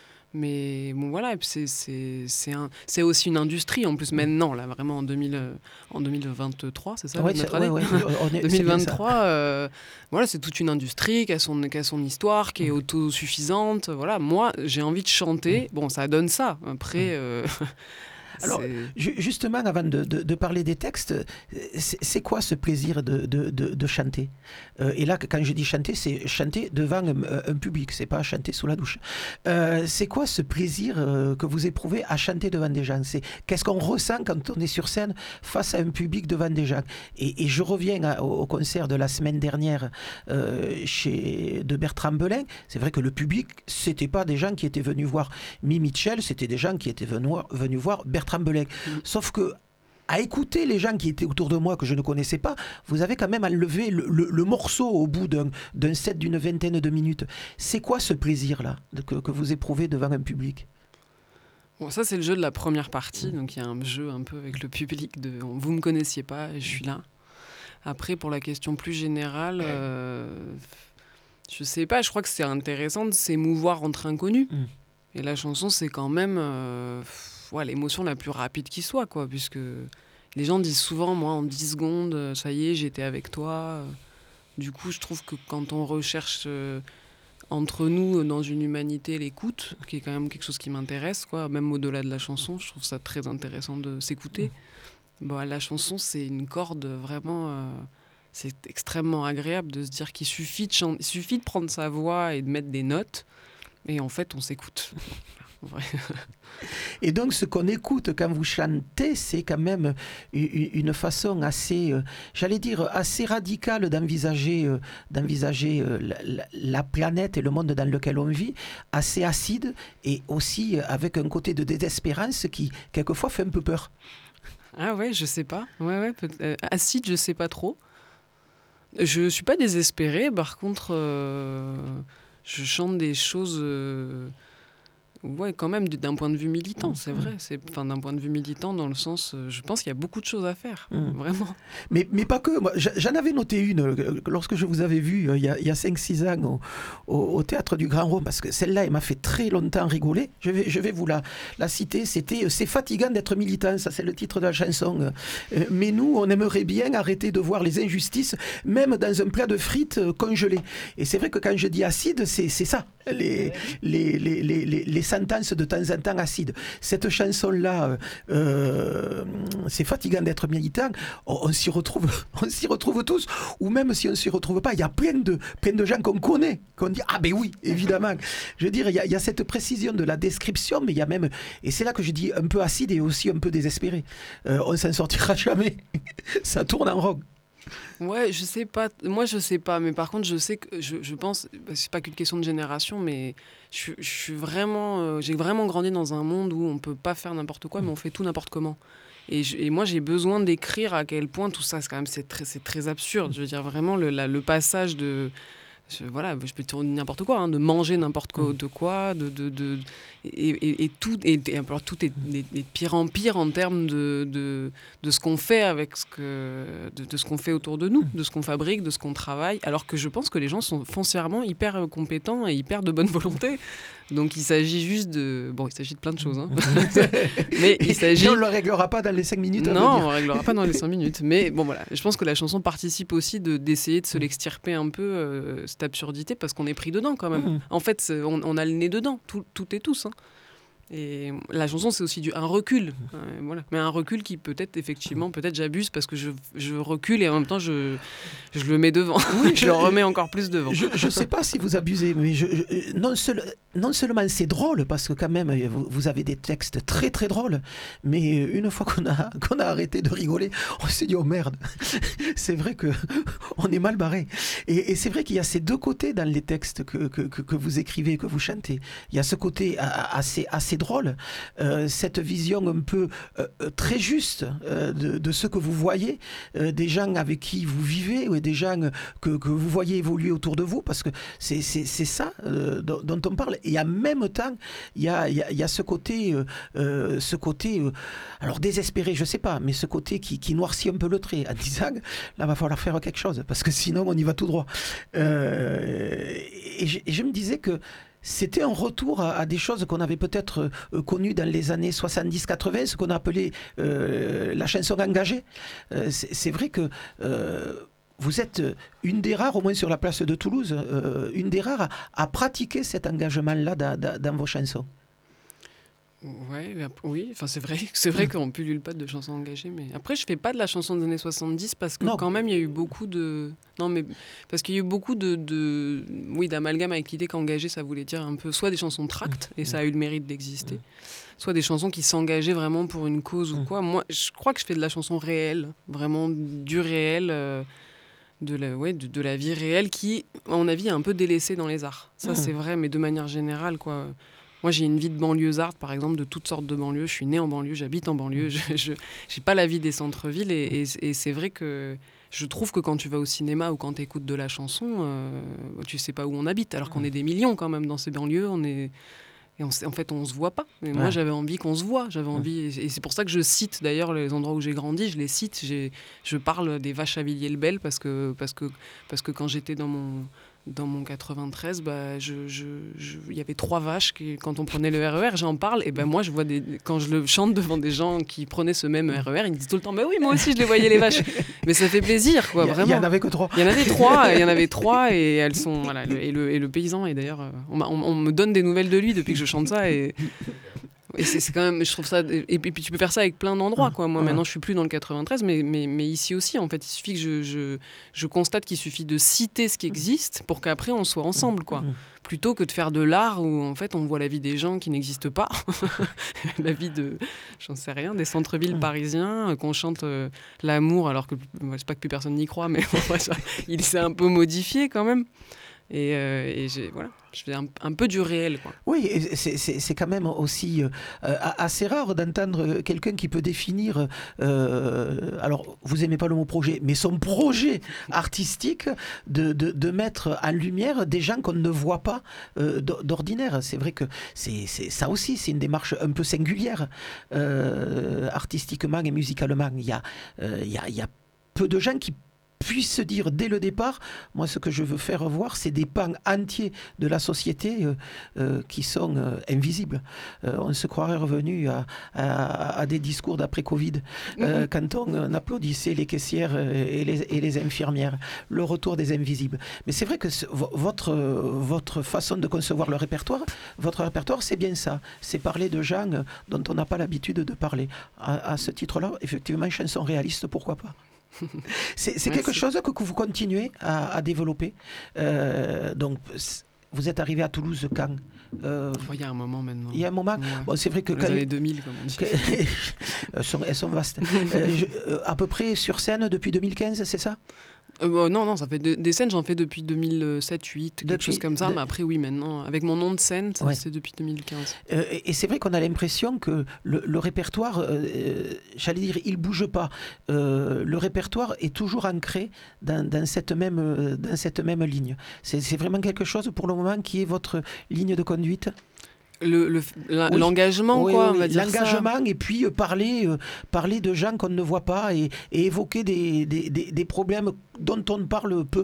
Mais bon, voilà. Et puis c'est, c'est, c'est, un... c'est aussi une industrie. En plus, maintenant, là, vraiment, en, deux mille... en deux mille vingt-trois, c'est ça, ouais, notre c'est... année ouais, ouais. On est... deux mille vingt-trois, euh... voilà, c'est toute une industrie qui a son, qui a son histoire, qui est autosuffisante. Voilà. Moi, j'ai envie de chanter. Bon, ça donne ça. Après... Euh... Alors, ju- justement, avant de, de, de parler des textes, c'est, c'est quoi ce plaisir de, de, de, de chanter ? euh, Et là, quand je dis chanter, c'est chanter devant un, un public, c'est pas chanter sous la douche. Euh, c'est quoi ce plaisir euh, que vous éprouvez à chanter devant des gens ? C'est, qu'est-ce qu'on ressent quand on est sur scène face à un public devant des gens ? Et, et je reviens à, au, au concert de la semaine dernière euh, chez, de Bertrand Belin. C'est vrai que le public, c'était pas des gens qui étaient venus voir Mi Mitchell, c'était des gens qui étaient venus, venus voir Bertrand Belin. Mmh. Sauf que à écouter les gens qui étaient autour de moi que je ne connaissais pas, vous avez quand même enlevé le, le, le morceau au bout d'un, d'un set d'une vingtaine de minutes. C'est quoi ce plaisir-là que, que vous éprouvez devant un public ? Bon, ça c'est le jeu de la première partie, donc il y a un jeu un peu avec le public de vous me connaissiez pas et je suis là. Après pour la question plus générale, euh, je sais pas, je crois que c'est intéressant de s'émouvoir entre inconnus. Mmh. Et la chanson c'est quand même euh, ouais, l'émotion la plus rapide qui soit, quoi, puisque les gens disent souvent, moi, en dix secondes, ça y est, j'étais avec toi. Du coup, je trouve que quand on recherche euh, entre nous, dans une humanité, l'écoute, qui est quand même quelque chose qui m'intéresse, quoi, même au-delà de la chanson, je trouve ça très intéressant de s'écouter. Bon, la chanson, c'est une corde vraiment... Euh, c'est extrêmement agréable de se dire qu'il suffit de, chan- il suffit de prendre sa voix et de mettre des notes, et en fait, on s'écoute. Ouais. Et donc ce qu'on écoute quand vous chantez, c'est quand même une façon assez, euh, j'allais dire, assez radicale d'envisager, euh, d'envisager euh, la, la planète et le monde dans lequel on vit, assez acide et aussi avec un côté de désespérance qui quelquefois fait un peu peur. Ah ouais, je sais pas. Ouais, ouais, peut- euh, acide, je sais pas trop. Je suis pas désespérée, par contre, euh, je chante des choses... Euh... Ouais, quand même, d'un point de vue militant, c'est vrai. C'est, enfin, d'un point de vue militant, dans le sens, euh, je pense qu'il y a beaucoup de choses à faire, Mmh. vraiment. Mais, mais pas que. Moi, j'en avais noté une euh, lorsque je vous avais vu euh, il y a, il y a cinq six ans au, au, au Théâtre du Grand Rond, parce que celle-là, elle m'a fait très longtemps rigoler. Je vais, je vais vous la, la citer. C'était euh, « C'est fatigant d'être militant », ça c'est le titre de la chanson. Euh, mais nous, on aimerait bien arrêter de voir les injustices, même dans un plat de frites euh, congelé. Et c'est vrai que quand je dis acide, c'est, c'est ça. Les, les, les, les, les, les sentences de temps en temps acides. Cette chanson-là, euh, c'est fatigant d'être militant, on, on, s'y retrouve, on s'y retrouve tous, ou même si on ne s'y retrouve pas, il y a plein de, plein de gens qu'on connaît, qu'on dit « Ah ben oui, évidemment ». Je veux dire, il y, a, il y a cette précision de la description, mais il y a même, et c'est là que je dis un peu acide et aussi un peu désespéré. Euh, on s'en sortira jamais. Ça tourne en rond. Ouais, je sais pas. Moi, je sais pas. Mais par contre, je sais que je, je pense. C'est pas qu'une question de génération, mais je, je suis vraiment. Euh, j'ai vraiment grandi dans un monde où on peut pas faire n'importe quoi, mais on fait tout n'importe comment. Et, je, et moi, j'ai besoin d'écrire à quel point tout ça, c'est quand même c'est très, c'est très absurde. Je veux dire vraiment le, la, le passage de. Je, voilà, je peux dire n'importe quoi, hein, de manger n'importe quoi, de quoi, de, de, de et, et, et tout, et, et alors tout est, est, est de pire en pire en termes de, de, de ce qu'on fait avec ce que, de, de ce qu'on fait autour de nous, de ce qu'on fabrique, de ce qu'on travaille. Alors que je pense que les gens sont foncièrement hyper compétents et hyper de bonne volonté. Donc il s'agit juste de, bon, il s'agit de plein de choses, hein. Mais il s'agit. Et on le réglera pas dans les cinq minutes. Non, on le réglera pas dans les cinq minutes. Mais bon voilà, je pense que la chanson participe aussi de d'essayer de se l'extirper un peu euh, cette absurdité parce qu'on est pris dedans quand même. Mmh. En fait, on, on a le nez dedans, tout, tout et tous. Hein. Et la chanson, c'est aussi du, un recul, euh, voilà. Mais un recul qui peut-être, effectivement, peut-être j'abuse parce que je, je recule et en même temps, je, je le mets devant. Oui, je, je le remets encore plus devant. Je ne sais pas si vous abusez, mais je, je, non, seul, non seulement c'est drôle, parce que quand même, vous, vous avez des textes très très drôles, mais une fois qu'on a, qu'on a arrêté de rigoler, on s'est dit, oh merde, c'est vrai qu'on est mal barré. Et, et c'est vrai qu'il y a ces deux côtés dans les textes que, que, que, que vous écrivez, que vous chantez. Il y a ce côté assez, assez drôle, euh, cette vision un peu euh, très juste euh, de, de ce que vous voyez, euh, des gens avec qui vous vivez, ou des gens que, que vous voyez évoluer autour de vous, parce que c'est, c'est, c'est ça euh, dont, dont on parle. Et en même temps, il y a, il y a, il y a ce côté, euh, euh, ce côté euh, alors désespéré, je sais pas, mais ce côté qui, qui noircit un peu le trait, en disant, là, va falloir faire quelque chose, parce que sinon, on y va tout droit. Euh, et, je, et je me disais que c'était un retour à, à des choses qu'on avait peut-être euh, connues dans les années soixante-dix quatre-vingts, ce qu'on a appelé euh, la chanson engagée. Euh, c'est, c'est vrai que euh, vous êtes une des rares, au moins sur la place de Toulouse, euh, une des rares à, à pratiquer cet engagement-là dans, dans, dans vos chansons. Ouais, oui, enfin c'est vrai, c'est vrai qu'on pullule pas de chansons engagées, mais après je fais pas de la chanson des années soixante-dix parce que non. Quand même il y a eu beaucoup de, non mais parce qu'il y a eu beaucoup de, de... oui d'amalgame avec l'idée qu'engagé ça voulait dire un peu soit des chansons de tract et ça a eu le mérite d'exister, soit des chansons qui s'engageaient vraiment pour une cause ou quoi. Moi je crois que je fais de la chanson réelle, vraiment du réel. Euh... De la, ouais, de, de la vie réelle qui, à mon avis, est un peu délaissée dans les arts. Ça, mmh. c'est vrai, mais de manière générale, quoi. Moi, j'ai une vie de banlieusarde, par exemple, de toutes sortes de banlieues. Je suis née en banlieue, j'habite en banlieue. Je n'ai pas la vie des centres-villes. Et, et, et c'est vrai que je trouve que quand tu vas au cinéma ou quand tu écoutes de la chanson, euh, tu sais pas où on habite, alors qu'on est des millions quand même dans ces banlieues. On est... Et on, en fait, on se voit pas. Et moi, ouais. j'avais envie qu'on se voit. J'avais envie, et, et c'est pour ça que je cite d'ailleurs les endroits où j'ai grandi. Je les cite. J'ai, je parle des vaches à Villiers-le-Bel parce que parce que parce que quand j'étais dans mon dans mon quatre-vingt-treize, bah, je, je, je, il y avait trois vaches qui, quand on prenait le R E R, j'en parle. Et ben moi, je vois des, quand je le chante devant des gens qui prenaient ce même R E R, ils me disent tout le temps, bah oui, moi aussi, je les voyais les vaches. Mais ça fait plaisir, quoi, il y a, vraiment. Il y en avait que trois. Il y en avait trois. Il y en avait trois, et elles sont voilà. Le, et le et le paysan. Et d'ailleurs, on, on, on me donne des nouvelles de lui depuis que je chante ça et. Et c'est, c'est quand même, je trouve ça. Et puis tu peux faire ça avec plein d'endroits, quoi. Moi, maintenant, je suis plus dans le quatre-vingt-treize, mais, mais, mais ici aussi, en fait, il suffit que je, je, je constate qu'il suffit de citer ce qui existe pour qu'après on soit ensemble, quoi. Plutôt que de faire de l'art où, en fait, on voit la vie des gens qui n'existent pas, la vie de, j'en sais rien, des centres-villes parisiens, qu'on chante euh, l'amour, alors que c'est pas que plus personne n'y croit, mais il s'est un peu modifié quand même. Et, euh, et j'ai, voilà, je fais un, un peu du réel, quoi. Oui, et c'est, c'est, c'est quand même aussi euh, assez rare d'entendre quelqu'un qui peut définir, euh, alors vous aimez pas le mot projet, mais son projet artistique de, de, de mettre en lumière des gens qu'on ne voit pas euh, d'ordinaire. C'est vrai que c'est, c'est, ça aussi, c'est une démarche un peu singulière, euh, artistiquement et musicalement. Il y a, euh, il y a, il y a peu de gens qui puisse se dire dès le départ, moi ce que je veux faire voir, c'est des pans entiers de la société euh, euh, qui sont euh, invisibles. Euh, on se croirait revenu à, à, à des discours d'après-Covid, euh, mm-hmm. quand on, on applaudissait les caissières et les, et les infirmières, le retour des invisibles. Mais c'est vrai que ce, votre, votre façon de concevoir le répertoire, votre répertoire, c'est bien ça. C'est parler de gens dont on n'a pas l'habitude de parler. À, à ce titre-là, effectivement, chanson réaliste, pourquoi pas. C'est, c'est quelque chose que, que vous continuez à, à développer. Euh, donc, vous êtes arrivé à Toulouse quand euh, oh, il y a un moment maintenant. Il y a un moment. Ouais. Bon, c'est vrai que les quand années deux mille, comme on dit. elles, sont, elles sont vastes. euh, je, euh, à peu près sur scène depuis deux mille quinze, c'est ça? Euh, bah, non, non, ça fait de, des scènes, j'en fais depuis deux mille sept huit, quelque depuis, chose comme ça, de... mais après, oui, maintenant, avec mon nom de scène, ça, ouais. c'est depuis deux mille quinze. Euh, et c'est vrai qu'on a l'impression que le, le répertoire, euh, j'allais dire, il ne bouge pas. Euh, le répertoire est toujours ancré dans, dans, cette, même, dans cette même ligne. C'est, c'est vraiment quelque chose, pour le moment, qui est votre ligne de conduite? Le, le, la, oui. L'engagement, oui, quoi, oui, on va dire l'engagement, ça. Et puis euh, parler, euh, parler de gens qu'on ne voit pas et, et évoquer des, des, des, des problèmes dont on parle peu.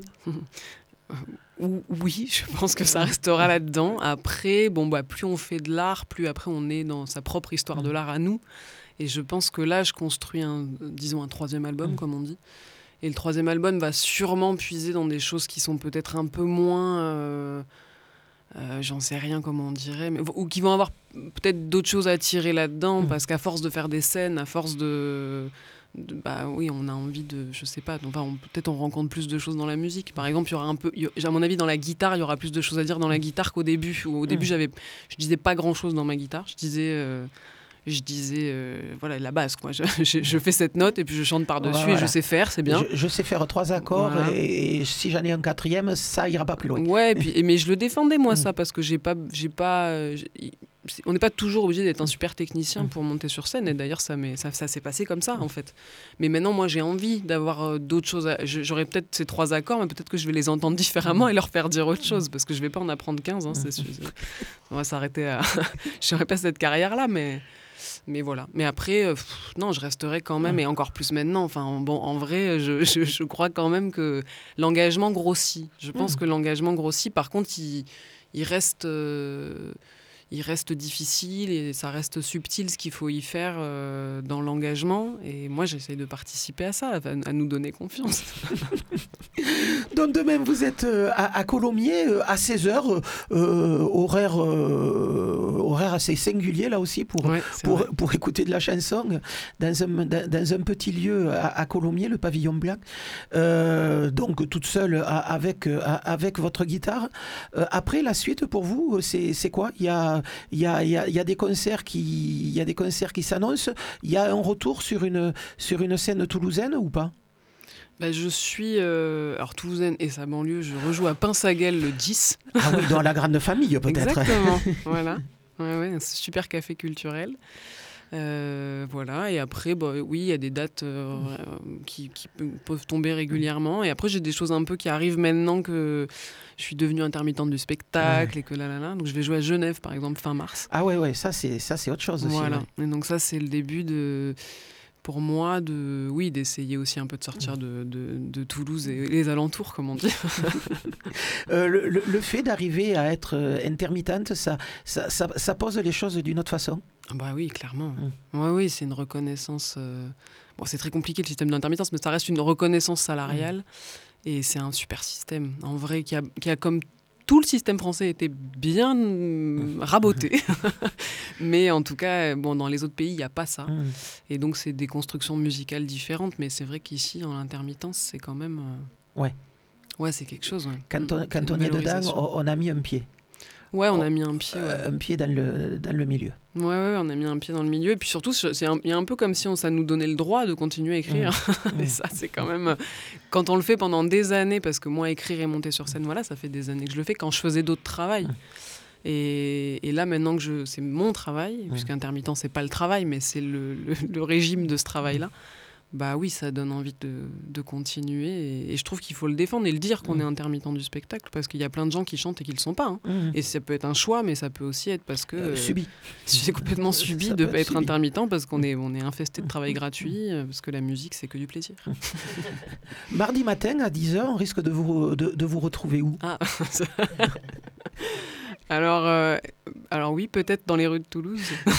Oui, je pense que ça restera là-dedans. Après, bon, bah, plus on fait de l'art, plus après on est dans sa propre histoire de l'art à nous. Et je pense que là, je construis, un, disons, un troisième album, mmh. comme on dit. Et le troisième album va sûrement puiser dans des choses qui sont peut-être un peu moins... Euh, Euh, j'en sais rien comment on dirait, mais, ou qui vont avoir peut-être d'autres choses à tirer là-dedans, mmh. parce qu'à force de faire des scènes, à force de, de bah oui, on a envie de, je sais pas, enfin, on, peut-être on rencontre plus de choses dans la musique. Par exemple, il y aura un peu, y, à mon avis, dans la guitare, il y aura plus de choses à dire dans la guitare qu'au début. Où, au début, mmh. j'avais, je disais pas grand-chose dans ma guitare. Je disais, euh, je disais, euh, voilà, la base, quoi. Je, je, je fais cette note et puis je chante par-dessus, voilà. Et je sais faire, c'est bien. Je, je sais faire trois accords, voilà. et, et si j'en ai un quatrième, ça ira pas plus loin. Ouais, et puis, et, mais je le défendais, moi, mmh. ça, parce que j'ai pas, j'ai pas, j'ai, on n'est pas toujours obligé d'être un super technicien mmh. pour monter sur scène, et d'ailleurs, ça, ça, ça s'est passé comme ça, mmh. en fait. Mais maintenant, moi, j'ai envie d'avoir euh, d'autres choses. À, j'aurais peut-être ces trois accords, mais peut-être que je vais les entendre différemment mmh. et leur faire dire autre chose, parce que je vais pas en apprendre quinze, hein, c'est, c'est, on va s'arrêter à... Je n'aurais pas cette carrière-là, mais... Mais voilà. Mais après, euh, pff, non, je resterai quand même, et encore plus maintenant. Enfin, bon, en vrai, je, je, je crois quand même que l'engagement grossit. Je pense mmh. que l'engagement grossit. Par contre, il, il reste... Euh, il reste difficile et ça reste subtil ce qu'il faut y faire euh, dans l'engagement. Et moi, j'essaye de participer à ça, à, à nous donner confiance. Donc demain, vous êtes euh, à, à Colomiers euh, à seize heures, euh, horaire, euh, horaire assez singulier là aussi pour, ouais, pour, pour écouter de la chanson dans un, dans, dans un petit lieu à, à Colomiers, le Pavillon Blanc. Euh, donc toute seule à, avec, à, avec votre guitare. Euh, après, la suite pour vous, c'est, c'est quoi? Il y a Il y, a, il, y a, il y a des concerts qui, il y a des concerts qui s'annoncent. Il y a un retour sur une, sur une scène toulousaine ou pas? Bah, je suis euh, alors toulousaine et sa banlieue. Je rejoue à Pinsaguel le dix. Ah oui, dans la grande famille peut-être. Exactement. Voilà. Ouais, ouais, un super café culturel. Euh, voilà, et après, bah, oui, il y a des dates euh, qui, qui peuvent tomber régulièrement. Et après, j'ai des choses un peu qui arrivent maintenant que je suis devenue intermittente du spectacle, ouais. et que là, là, là. Donc, je vais jouer à Genève, par exemple, fin mars. Ah ouais, ouais, ça, c'est, ça, c'est autre chose aussi. Voilà. Ouais. Et donc, ça, c'est le début de... pour moi, de, oui, d'essayer aussi un peu de sortir de, de, de Toulouse et les alentours, comme on dit. euh, le, le, le fait d'arriver à être intermittente, ça, ça, ça, ça pose les choses d'une autre façon? Bah oui, clairement. Mmh. Ouais, oui, c'est une reconnaissance... Euh... Bon, c'est très compliqué le système d'intermittence, mais ça reste une reconnaissance salariale. Mmh. Et c'est un super système, en vrai, qui a, qui a comme... Tout le système français était bien raboté. Mais en tout cas, bon, dans les autres pays, il n'y a pas ça. Mmh. Et donc, c'est des constructions musicales différentes. Mais c'est vrai qu'ici, en intermittence, c'est quand même... Euh... Ouais. Ouais, c'est quelque chose. Ouais. Quand on, quand on est dedans, on a mis un pied. Ouais, on oh, a mis un pied. Ouais. Euh, un pied dans le, dans le milieu. Ouais, ouais, on a mis un pied dans le milieu. Et puis surtout, c'est un, il y a un peu comme si on, ça nous donnait le droit de continuer à écrire. Mmh. Et ça, c'est quand même... Quand on le fait pendant des années, parce que moi, écrire et monter sur scène, voilà, ça fait des années que je le fais, quand je faisais d'autres travails. Et, et là, maintenant que je, c'est mon travail, mmh. puisqu'intermittent, c'est pas le travail, mais c'est le, le, le régime de ce travail-là, bah oui, ça donne envie de, de continuer. Et, et je trouve qu'il faut le défendre et le dire qu'on mmh. est intermittent du spectacle, parce qu'il y a plein de gens qui chantent et qui le sont pas. Hein. Mmh. Et ça peut être un choix, mais ça peut aussi être parce que... Euh, subi. C'est complètement subi de ne pas être subi. intermittent, parce qu'on est, on est infesté de travail gratuit, parce que la musique, c'est que du plaisir. Mardi matin, à dix heures, on risque de vous, de, de vous retrouver où ? Ah, alors, euh, alors oui, peut-être dans les rues de Toulouse.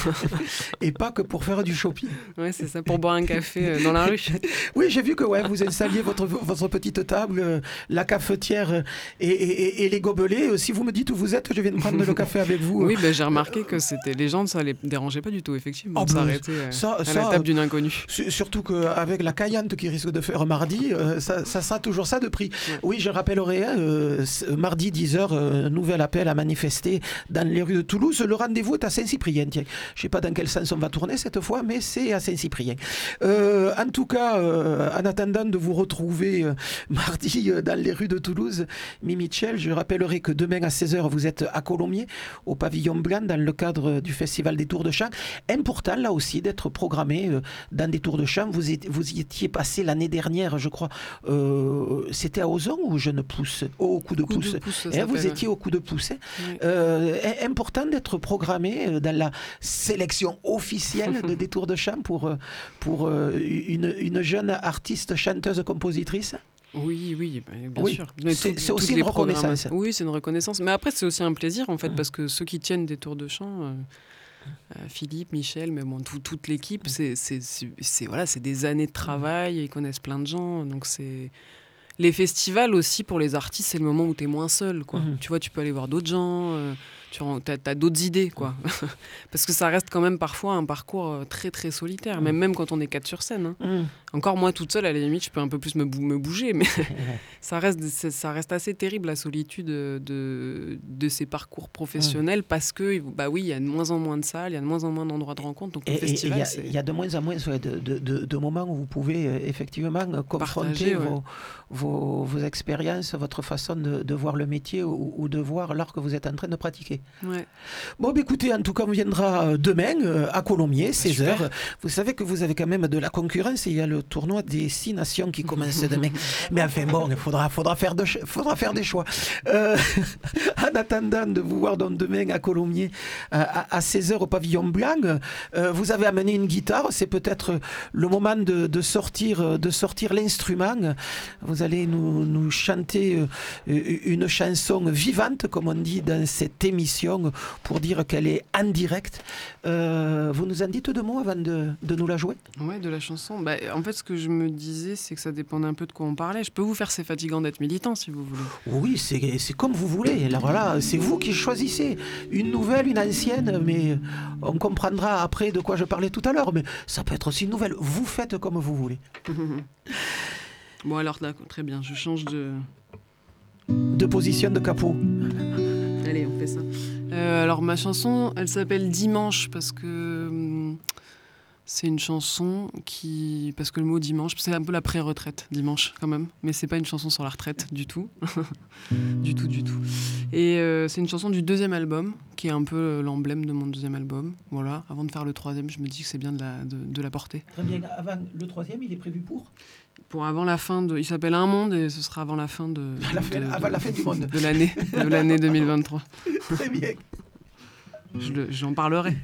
Et pas que pour faire du shopping. Ouais, c'est ça, pour boire un café euh, dans la rue. Oui, j'ai vu que ouais, vous installiez votre, votre petite table, euh, la cafetière et, et, et les gobelets. Si vous me dites où vous êtes, je viens de prendre le café avec vous. Oui, ben, j'ai remarqué que c'était, les gens, ça ne les dérangeait pas du tout, effectivement, oh, de s'arrêter euh, ça, à ça, la table d'une inconnue. Surtout qu'avec la caillante qui risque de faire mardi, euh, ça, ça sera toujours ça de prix. Ouais. Oui, je rappellerai, euh, mardi dix heures, euh, nouvel appel à manifester dans les rues de Toulouse. Le rendez-vous est à Saint-Cyprien. Tiens, je ne sais pas dans quel sens on va tourner cette fois, mais c'est à Saint-Cyprien. Euh, en tout cas, euh, en attendant de vous retrouver euh, mardi euh, dans les rues de Toulouse, Mimi Mitchell, je rappellerai que demain à seize heures, vous êtes à Colomiers, au Pavillon Blanc, dans le cadre du Festival des Tours de Chant. Important, là aussi, d'être programmé euh, dans des Tours de Chant. Vous, êtes, vous y étiez passé l'année dernière, je crois. Euh, c'était à Ozon ou Jeune Pousse Au coup de coup pouce. De pouce eh, vous étiez au coup de pouce. Hein. Oui. Euh, important d'être programmé dans la sélection officielle de des Tours de Chant pour, pour une, une jeune artiste, chanteuse, compositrice. Oui, oui, bien oui. sûr. C'est, tout, c'est aussi une reconnaissance. Oui, c'est une reconnaissance. Mais après, c'est aussi un plaisir, en fait, mmh. parce que ceux qui tiennent des Tours de Chant... Euh... Euh, Philippe, Michel, mais bon, tout, toute l'équipe, c'est, c'est, c'est, c'est, voilà, c'est des années de travail, ils connaissent plein de gens, donc c'est... Les festivals aussi, pour les artistes, c'est le moment où tu es moins seul, quoi. Mmh. Tu vois, tu peux aller voir d'autres gens, euh, tu as d'autres idées, quoi. Parce que ça reste quand même parfois un parcours très, très solitaire, mmh. même, même quand on est quatre sur scène. Hein. Mmh. Encore moi, toute seule, à la limite, je peux un peu plus me, bou- me bouger, mais ça, reste, ça reste assez terrible, la solitude de, de ces parcours professionnels, mmh. parce que, bah oui, il y a de moins en moins de salles, il y a de moins en moins d'endroits de rencontre, donc le et, festival, et c'est... Il y a de moins en moins ouais, de, de, de, de moments où vous pouvez euh, effectivement confronter Partager, vos, ouais. vos, vos expériences, votre façon de, de voir le métier ou, ou de voir l'art que vous êtes en train de pratiquer. Ouais. Bon, bah, écoutez, en tout cas, on viendra demain euh, à Colomiers, seize heures. Vous savez que vous avez quand même de la concurrence, il y a le tournoi des six nations qui commence demain. Mais enfin bon, il faudra, faudra, faire, de, faudra faire des choix. Euh, en attendant de vous voir donc demain à Colomiers à, à seize heures au Pavillon Blanc, euh, vous avez amené une guitare, c'est peut-être le moment de, de, sortir, de sortir l'instrument. Vous allez nous, nous chanter une chanson vivante, comme on dit dans cette émission, pour dire qu'elle est en direct. Euh, vous nous en dites deux mots avant de, de nous la jouer ? Ouais, de la chanson. Bah, en fait, ce que je me disais, c'est que ça dépendait un peu de quoi on parlait. Je peux vous faire C'est fatigant d'être militant, si vous voulez. Oui, c'est, c'est comme vous voulez. Alors là, c'est vous qui choisissez. Une nouvelle, une ancienne, mais on comprendra après de quoi je parlais tout à l'heure. Mais ça peut être aussi une nouvelle. Vous faites comme vous voulez. Bon, alors, d'accord, très bien. Je change de... De position de capot. Allez, on fait ça. Euh, alors, ma chanson, elle s'appelle Dimanche, parce que... Hum, c'est une chanson qui... Parce que le mot dimanche, c'est un peu la pré-retraite, dimanche, quand même. Mais c'est pas une chanson sur la retraite, du tout. du tout, du tout. Et euh, c'est une chanson du deuxième album, qui est un peu l'emblème de mon deuxième album. Voilà. Avant de faire le troisième, je me dis que c'est bien de la, de, de la porter. Très bien. Avant le troisième, il est prévu pour Pour avant la fin de... Il s'appelle Un Monde, et ce sera avant la fin de... La fin, de, avant de, la fin du monde. De l'année, de l'année deux mille vingt-trois. Très bien. Je le, j'en parlerai.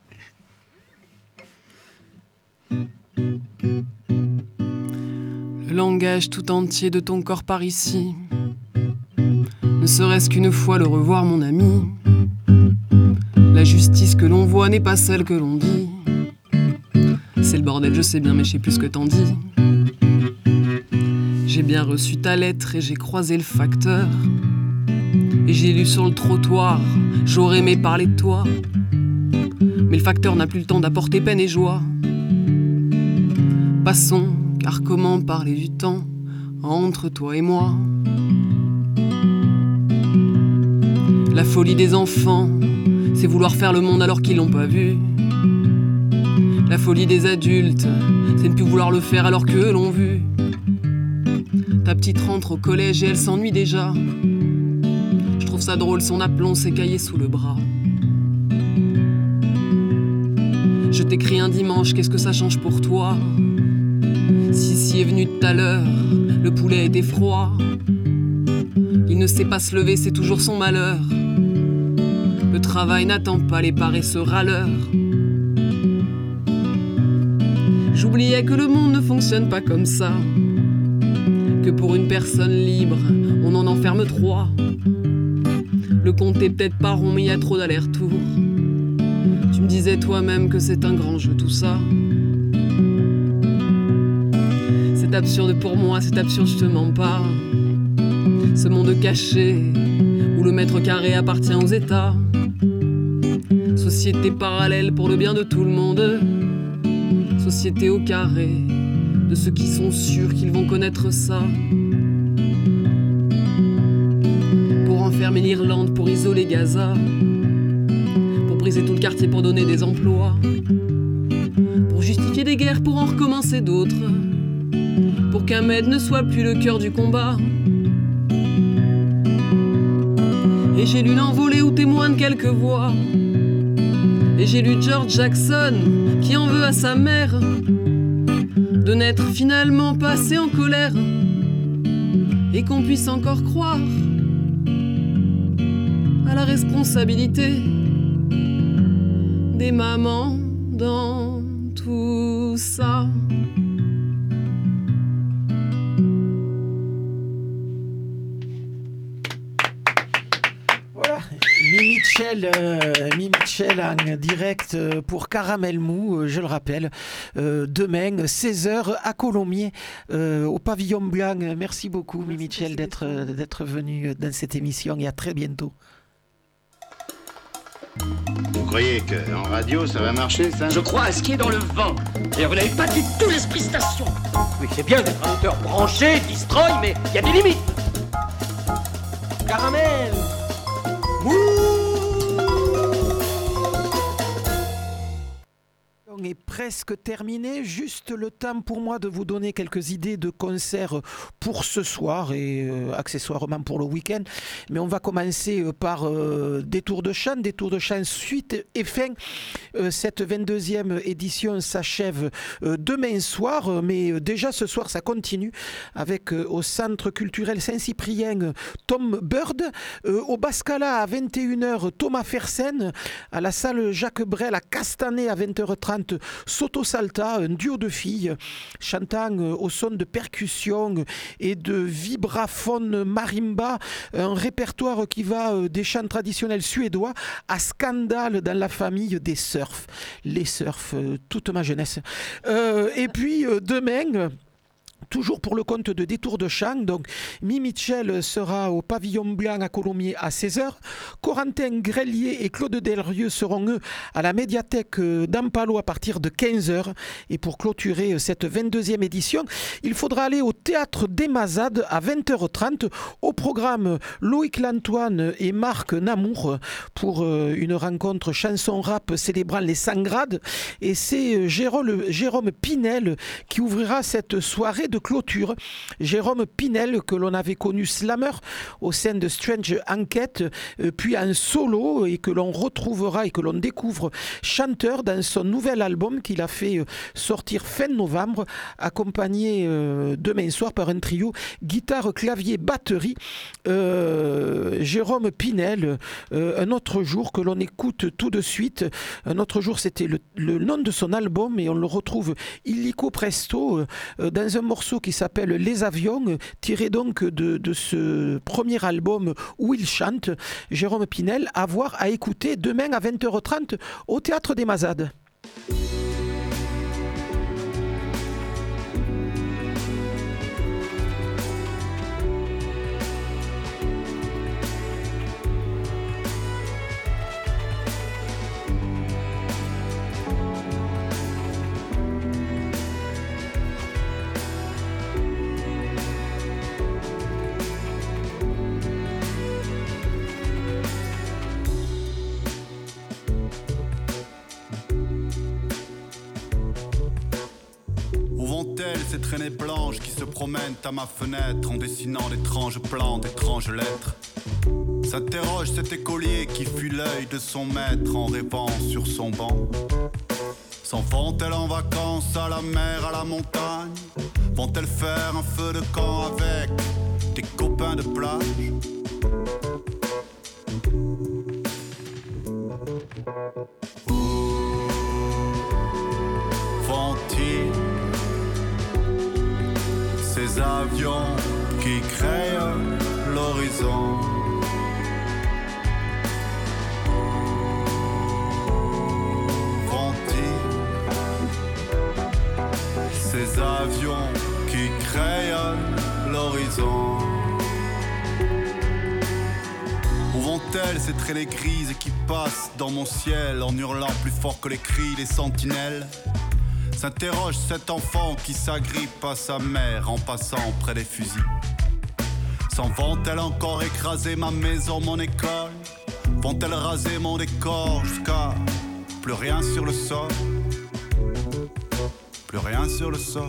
Le langage tout entier de ton corps par ici, ne serait-ce qu'une fois le revoir, mon ami. La justice que l'on voit n'est pas celle que l'on dit. C'est le bordel, je sais bien, mais je sais plus ce que t'en dis. J'ai bien reçu ta lettre et j'ai croisé le facteur. Et j'ai lu sur le trottoir, j'aurais aimé parler de toi. Mais le facteur n'a plus le temps d'apporter peine et joie. Passons, car comment parler du temps entre toi et moi? La folie des enfants, c'est vouloir faire le monde alors qu'ils l'ont pas vu. La folie des adultes, c'est ne plus vouloir le faire alors qu'eux l'ont vu. Ta petite rentre au collège et elle s'ennuie déjà. Je trouve ça drôle son aplomb, ses cahiers sous le bras. Je t'écris un dimanche, qu'est-ce que ça change pour toi? Sissi est venu tout à l'heure, le poulet était froid. Il ne sait pas se lever, c'est toujours son malheur. Le travail n'attend pas les paresseux râleurs. J'oubliais que le monde ne fonctionne pas comme ça, que pour une personne libre, on en enferme trois. Le compte est peut-être pas rond, mais il y a trop d'allers-retours. Tu me disais toi-même que c'est un grand jeu tout ça. C'est absurde pour moi, c'est absurde, je te mens pas. Ce monde caché, où le mètre carré appartient aux États. Société parallèle pour le bien de tout le monde. Société au carré, de ceux qui sont sûrs qu'ils vont connaître ça. Pour enfermer l'Irlande, pour isoler Gaza. Pour briser tout le quartier, pour donner des emplois. Pour justifier des guerres, pour en recommencer d'autres. Pour qu'Ahmed ne soit plus le cœur du combat. Et j'ai lu l'envolée où témoignent quelques voix. Et j'ai lu George Jackson qui en veut à sa mère de n'être finalement pas assez en colère et qu'on puisse encore croire à la responsabilité des mamans dans tout ça. Mimi Mitchell, euh, Mimi Mitchell en direct pour Caramel Mou, euh, je le rappelle, euh, demain, seize heures à Colomiers, euh, au Pavillon Blanc. Merci beaucoup, Mimi Mitchell, d'être, d'être venu dans cette émission et à très bientôt. Vous croyez qu'en radio, ça va marcher, ça? Je crois à ce qui est dans le vent. Et vous n'avez pas du tout l'esprit station. Oui, c'est bien d'être un auteur branché, destroy, mais il y a des limites. Caramel. On est presque terminé, juste le temps pour moi de vous donner quelques idées de concerts pour ce soir et euh, accessoirement pour le week-end. Mais on va commencer par euh, des tours de chant, des tours de chant suite et fin. Euh, cette vingt-deuxième édition s'achève euh, demain soir, mais euh, déjà ce soir ça continue avec euh, au Centre culturel Saint-Cyprien Tom Bird, euh, au Bascala à vingt et une heures Thomas Fersen, à la salle Jacques Brel à Castanet à vingt heures trente Soto Salta, un duo de filles chantant au son de percussion et de vibraphone marimba, un répertoire qui va des chants traditionnels suédois à scandale dans la famille des surfs, les surfs, toute ma jeunesse. Euh, et puis demain, toujours pour le compte de Détour de Chant, donc Mimi Mitchell sera au Pavillon Blanc à Colomiers à seize heures. Corentin Grelier et Claude Delrieux seront eux à la médiathèque d'Ampalo à partir de quinze heures. Et pour clôturer cette vingt-deuxième édition, il faudra aller au Théâtre des Mazades à vingt heures trente. Au programme, Loïc Lantoine et Marc Namour pour une rencontre chanson-rap célébrant les cent grades. Et c'est Jérôme, Jérôme Pinel qui ouvrira cette soirée de clôture. Jérôme Pinel, que l'on avait connu slammer au sein de Strange Enquête, puis en solo, et que l'on retrouvera et que l'on découvre chanteur dans son nouvel album qu'il a fait sortir fin novembre, accompagné euh, demain soir par un trio guitare, clavier, batterie. Euh, Jérôme Pinel, euh, un autre jour que l'on écoute tout de suite. Un autre jour, c'était le, le nom de son album et on le retrouve illico presto euh, dans un morceau qui s'appelle Les Avions, tiré donc de, de ce premier album où il chante. Jérôme Pinel, à voir, à écouter demain à vingt heures trente au Théâtre des Mazades. ces traînées blanches qui se promènent à ma fenêtre en dessinant d'étranges plans, d'étranges lettres. S'interroge cet écolier qui fuit l'œil de son maître en rêvant sur son banc. S'en vont-elles en vacances à la mer, à la montagne? Vont-elles faire un feu de camp avec des copains de plage? Où vont-ils, ces avions qui créent l'horizon? Ces avions qui crayonnent l'horizon. Où vont-elles ces traînées grises qui passent dans mon ciel en hurlant plus fort que les cris des sentinelles? S'interroge cet enfant qui s'agrippe à sa mère en passant près des fusils. S'en vont-elles encore écraser ma maison, mon école? Vont-elles raser mon décor jusqu'à plus rien sur le sol? Plus rien sur le sol.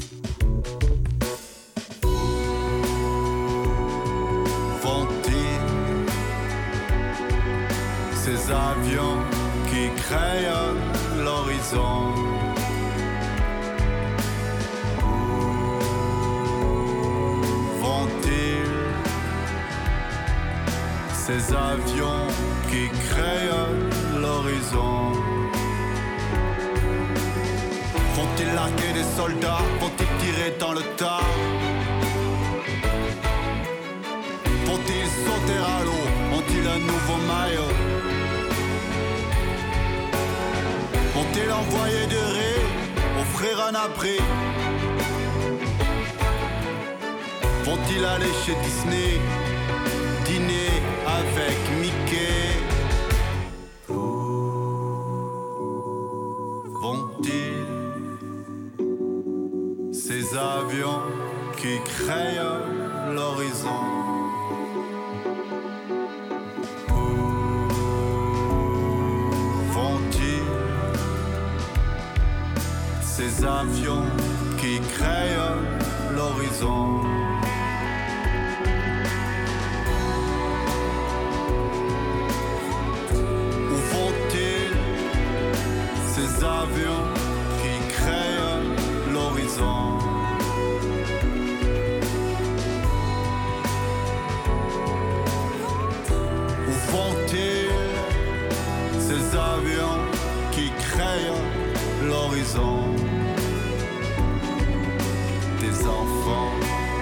Vont-ils, ces avions qui crayonnent l'horizon? Vont-ils, ces avions qui crayonnent l'horizon? Vont-ils larguer des soldats? Vont-ils tirer dans le tas? Vont-ils sauter à l'eau? Ont-ils un nouveau maillot? Vont-ils envoyer de ré? Offrir un abri? Vont-ils aller chez Disney? Dîner avec Mickey? Vont-ils, ces avions qui crayonnent l'horizon? Vont-ils, ces avions qui crayonnent l'horizon? Où vont-ils, ces avions qui crayonnent l'horizon? Où vont-ils, ces avions qui crayonnent l'horizon? Des enfants.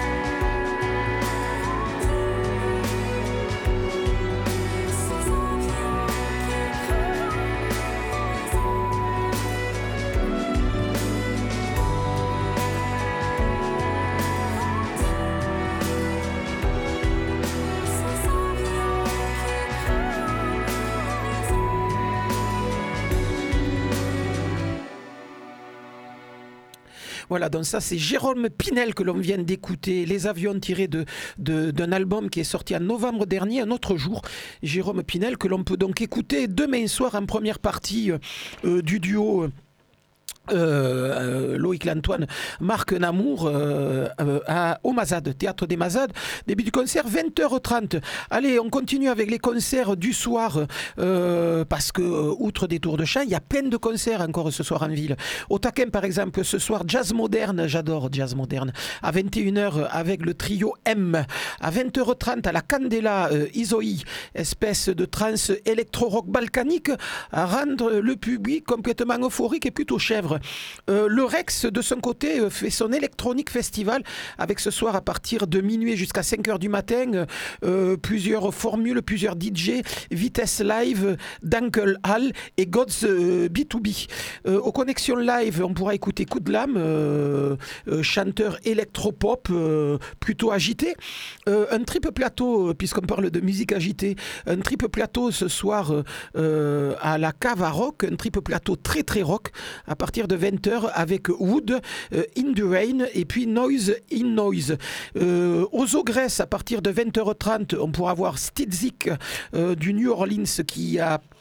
Voilà, donc ça c'est Jérôme Pinel que l'on vient d'écouter, Les avions tirés de, de, d'un album qui est sorti en novembre dernier, Un autre jour. Jérôme Pinel que l'on peut donc écouter demain soir en première partie euh, du duo euh, Euh, Loïc Lantoine, Marc Namour euh, euh, à, au Mazade, Théâtre des Mazades. Début du concert vingt heures trente. Allez, on continue avec les concerts du soir euh, parce que euh, outre des tours de chant, il y a plein de concerts encore ce soir en ville. Au Taquin par exemple, ce soir jazz moderne, j'adore jazz moderne, à vingt et une heures avec le trio M. À vingt heures trente à la Candela, euh, Isoi, espèce de trance électro-rock balkanique, à rendre le public complètement euphorique et plutôt chèvre. Euh, le Rex, de son côté, euh, fait son Electronic Festival avec ce soir à partir de minuit jusqu'à cinq heures du matin euh, plusieurs formules, plusieurs D J, Vitesse Live, Dunkel Hall et God's euh, B deux B. Euh, aux connexions live, on pourra écouter Coup de Lame, euh, euh, chanteur électropop euh, plutôt agité. Euh, un triple plateau, puisqu'on parle de musique agitée, un triple plateau ce soir euh, à la Cave à Rock, un triple plateau très très rock à partir de vingt heures avec Wood, euh, In the Rain et puis Noise in Noise. Euh, aux Ogresse, à partir de vingt heures trente, on pourra voir Stidzik euh, du New Orleans qui a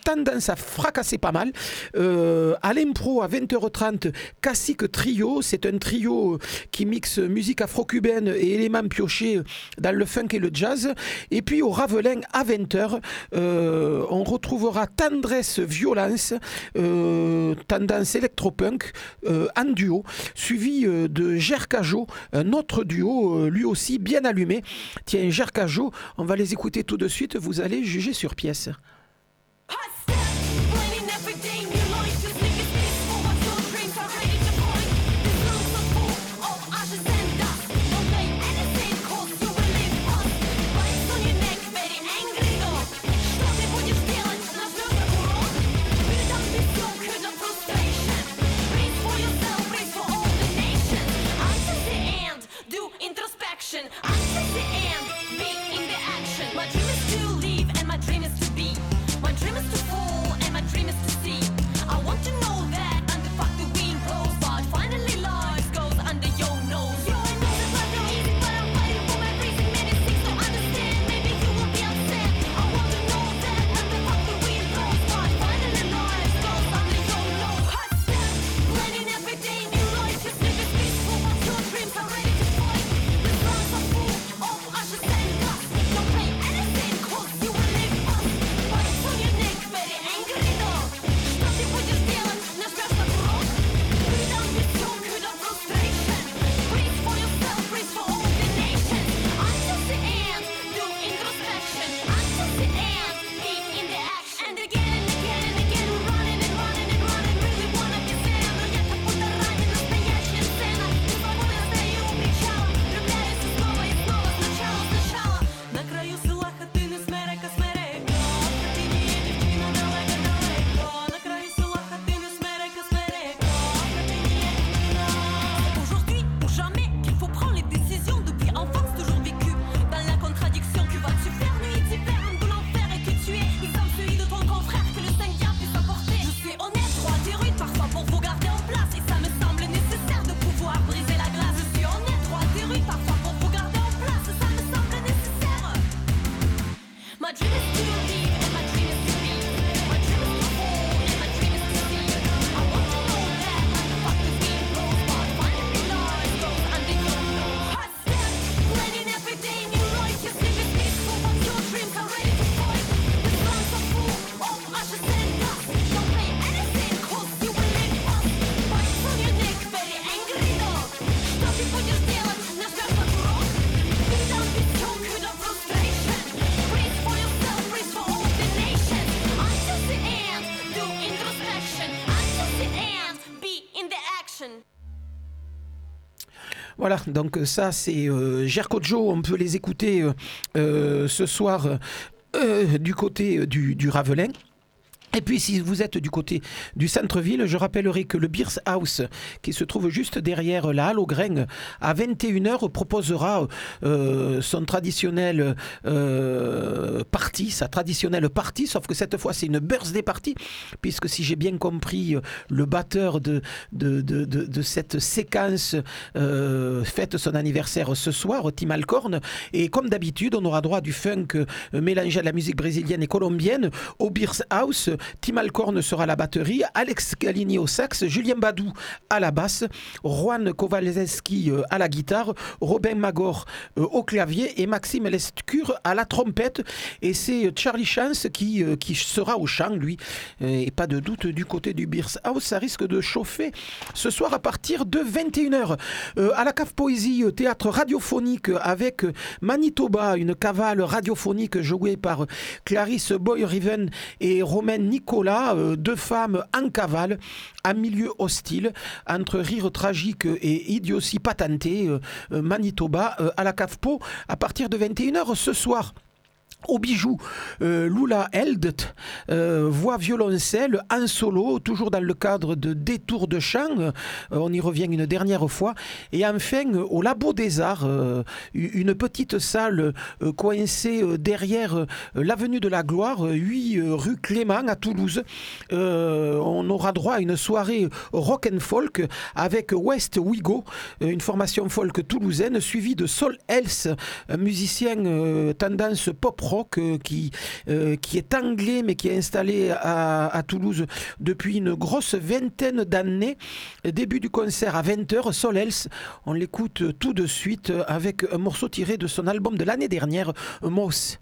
tendance à fracasser pas mal. Euh, à l'impro, à vingt heures trente, Cacique Trio. C'est un trio qui mixe musique afro-cubaine et éléments piochés dans le funk et le jazz. Et puis au Ravelin, à vingt heures, euh, on retrouvera Tendresse Violence, euh, tendance électropunk, euh, en duo, suivi euh, de Gercajo, un autre duo, euh, lui aussi bien allumé. Tiens, Gercajo, on va les écouter tout de suite, vous allez juger sur pièce. Voilà, donc ça c'est euh, Gercojo, on peut les écouter euh, euh, ce soir euh, du côté du, du Ravelin. Et puis si vous êtes du côté du centre-ville, je rappellerai que le Beers House, qui se trouve juste derrière la Halle aux Grains, à vingt et une heures proposera euh, son traditionnel euh, party, sa traditionnelle party, sauf que cette fois c'est une birthday party, puisque si j'ai bien compris, le batteur de, de, de, de, de cette séquence euh, fête son anniversaire ce soir, Tim Alcorn, et comme d'habitude, on aura droit à du funk euh, mélangé à la musique brésilienne et colombienne au Beers House. Tim Alcorn sera à la batterie, Alex Galini au sax, Julien Badou à la basse, Juan Kowalewski à la guitare, Robin Magor au clavier et Maxime Lescure à la trompette. Et c'est Charlie Chance qui, qui sera au chant, lui. Et pas de doute, du côté du Beers House, ça risque de chauffer ce soir à partir de vingt et une heures. Euh, à la Cave Poésie, théâtre radiophonique avec Manitoba, une cavale radiophonique jouée par Clarisse Boy-Riven et Romaine Nicolas, euh, deux femmes en cavale, à milieu hostile, entre rire tragique et idiotie patentée, euh, euh, Manitoba, euh, à la Cave Po, à partir de vingt et une heures ce soir. Au bijou, euh, Lula Eldet, euh, voix violoncelle en solo, toujours dans le cadre de Détour de chant, euh, on y revient une dernière fois. Et enfin, au Labo des Arts, euh, une petite salle euh, coincée euh, derrière euh, l'avenue de la Gloire, huit euh, rue Clément à Toulouse. Euh, on aura droit à une soirée rock and folk avec West Wigo, une formation folk toulousaine, suivie de Sol Else, un musicien euh, tendance pop rock euh, qui, euh, qui est anglais mais qui est installé à, à Toulouse depuis une grosse vingtaine d'années. Début du concert à vingt heures, Solels. On l'écoute tout de suite avec un morceau tiré de son album de l'année dernière, Moss.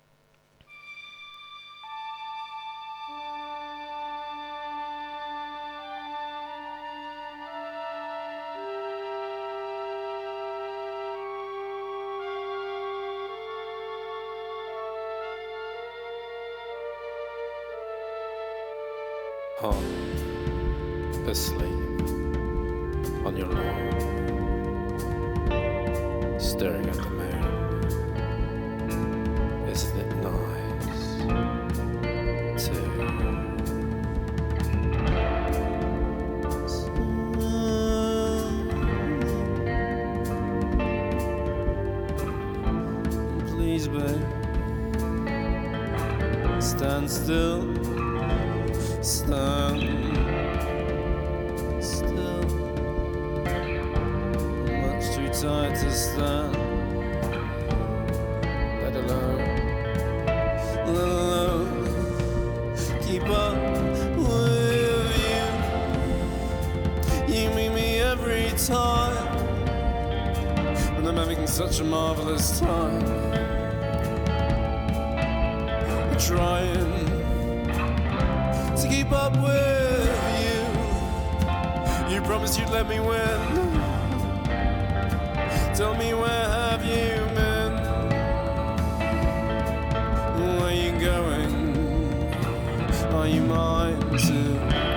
Half asleep on your lawn, staring at the moon. Isn't it nice to please, babe, stand still. Stand still. Much too tired to stand. Let alone, let alone keep up with you. You meet me every time, and I'm having such a marvelous time. I'm trying to keep up with you. You promised you'd let me win. Tell me, where have you been? Where are you going? Are you mine to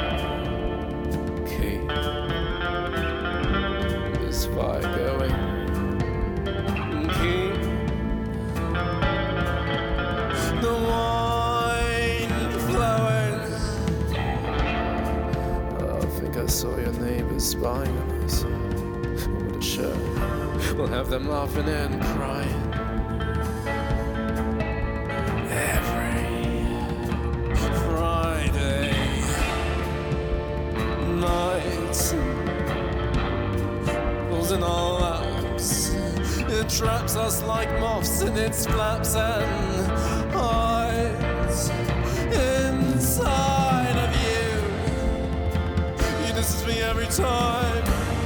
keep this fire going? Keep the wine flowing. I think I saw your neighbors spying on us. What a show. We'll have them laughing and crying. Every Friday night, pulls in our laps. It traps us like moths in its flaps and hides inside of you. This is me every time,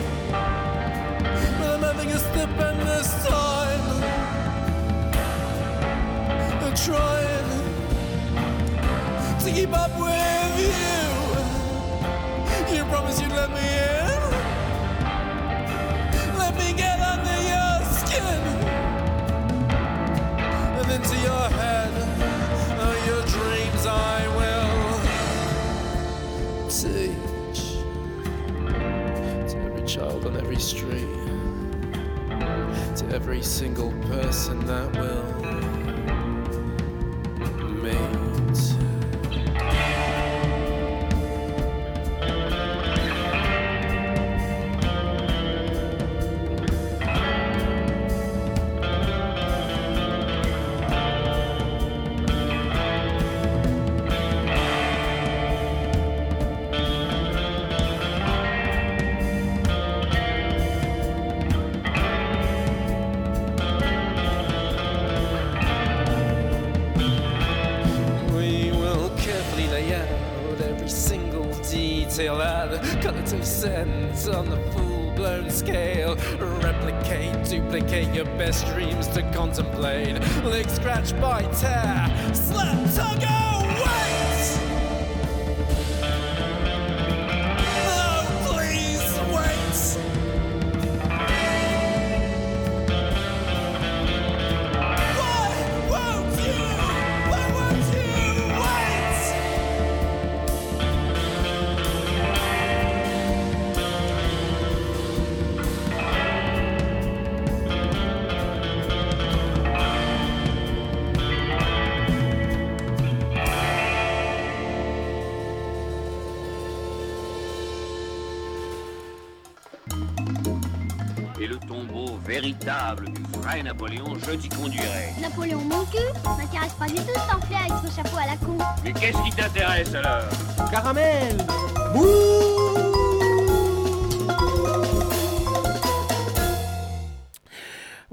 but I'm having a stupendous time. I'm trying to keep up with you. You promised you'd let me in. Let me get under your skin and into your head. Oh, your dreams I will teach. Child on every street, to every single person that will meet. Cents on the full-blown scale. Replicate, duplicate your best dreams to contemplate. Lick, scratch, bite, tear, slap, tug, oh, wait! Oh, please, wait! Why won't you? Why won't you wait? Et le tombeau véritable du vrai Napoléon, je t'y conduirai. Napoléon mon cul m'intéresse pas du tout ce pamphlet avec son chapeau à la con. Mais qu'est-ce qui t'intéresse alors? Caramel.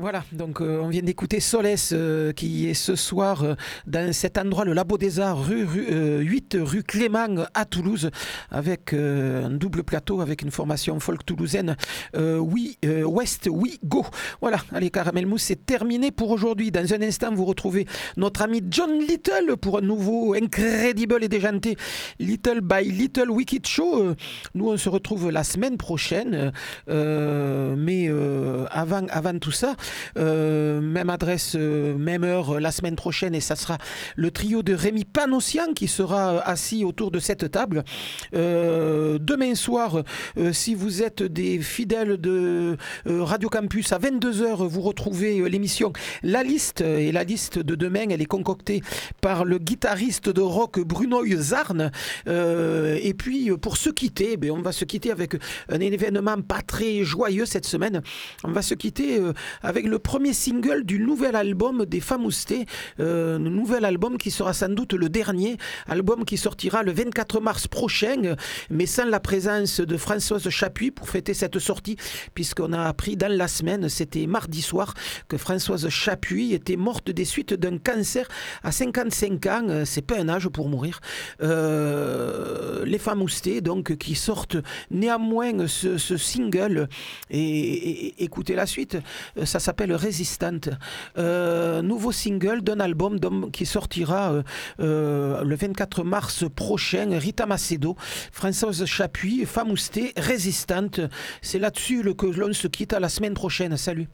Voilà, donc euh, on vient d'écouter Solès euh, qui est ce soir euh, dans cet endroit, le Labo des Arts, rue, rue, euh, huit rue Clément à Toulouse, avec euh, un double plateau, avec une formation folk toulousaine. Euh, oui, euh, West, oui, go. Voilà, allez, Caramel Mousse, c'est terminé pour aujourd'hui. Dans un instant, vous retrouvez notre ami John Little pour un nouveau incredible et déjanté Little by Little Wicked Show. Euh, nous, on se retrouve la semaine prochaine, euh, mais euh, avant, avant tout ça, Euh, même adresse, euh, même heure la semaine prochaine, et ça sera le trio de Rémi Panossian qui sera assis autour de cette table. Euh, demain soir, euh, si vous êtes des fidèles de euh, Radio Campus, à vingt-deux heures, vous retrouvez euh, l'émission La Liste, et la liste de demain, elle est concoctée par le guitariste de rock Bruno Zarn. Euh, et puis, pour se quitter, ben, on va se quitter avec un événement pas très joyeux cette semaine. On va se quitter euh, avec le premier single du nouvel album des Famoustés, euh, un nouvel album qui sera sans doute le dernier, album qui sortira le vingt-quatre mars prochain, mais sans la présence de Françoise Chapuis pour fêter cette sortie, puisqu'on a appris dans la semaine, c'était mardi soir, que Françoise Chapuis était morte des suites d'un cancer à cinquante-cinq ans, c'est pas un âge pour mourir. Euh, les Famoustés, donc, qui sortent néanmoins ce, ce single, et, et, et écoutez la suite, ça s'appelle Résistante, euh, nouveau single d'un album qui sortira euh, euh, le vingt-quatre mars prochain. Rita Macedo, Françoise Chapuis, Famousté, Résistante. C'est là-dessus que l'on se quitte. À la semaine prochaine. Salut.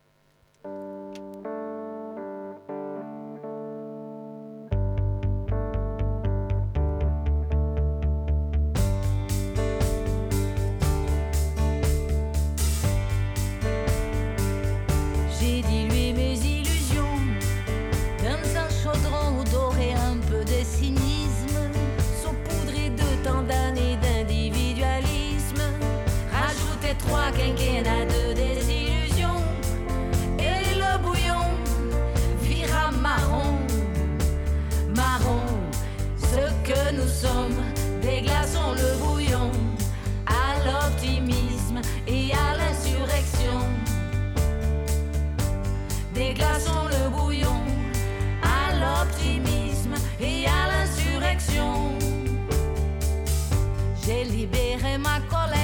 Quinquennat de désillusion, et le bouillon vira marron, marron. Ce que nous sommes, déglaçons le bouillon à l'optimisme et à l'insurrection. Déglaçons le bouillon à l'optimisme et à l'insurrection. J'ai libéré ma colère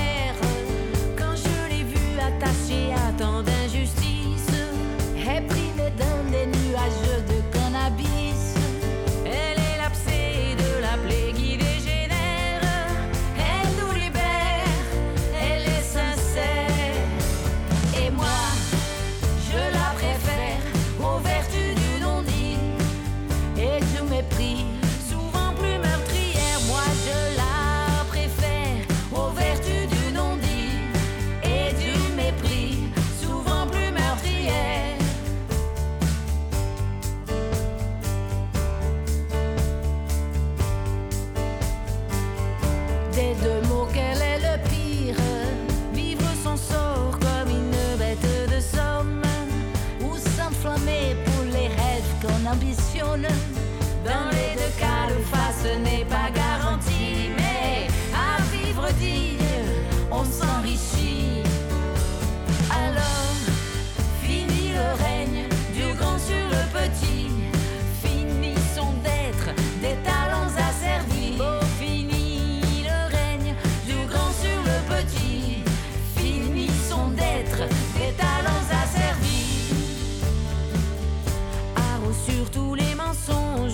attaché à tant d'injustice, épris d'un des nuages de cannabis. Elle est l'abcès de la plaie qui dégénère. Elle nous libère, elle est sincère. Et moi, je la préfère aux vertus du non-dit et du mépris, souvent plus meurtrière. Moi, je la préfère aux vertus du non-dit et du mépris, souvent plus meurtrière. Des deux mots, quel est le pire? Vivre son sort comme une bête de somme, ou s'enflammer pour les rêves qu'on ambitionne. Dans les deux cas, le face n'est pas garanti, mais à vivre digne, on s'enrichit. Alors, fini le règne du grand sur le petit. Finissons d'être des talents asservis. Oh, fini le règne du grand sur le petit. Finissons d'être des talents asservis. Haro sur tous les mensonges.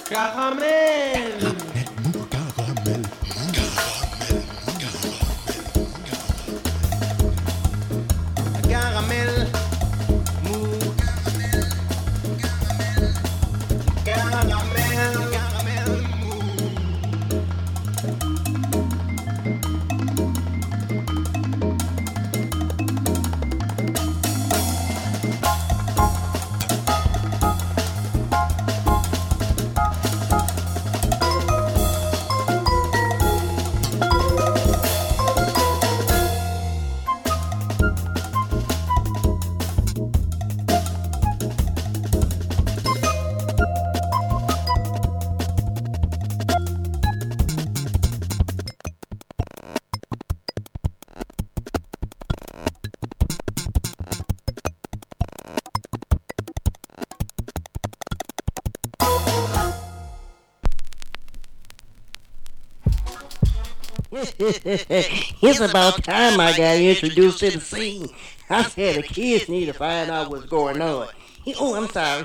Caramel. Caramel. Mou. Caramel. Caramel. Mou. It's about time I got introduced to the scene. I said the kids need to find out what's going on. Oh, I'm sorry.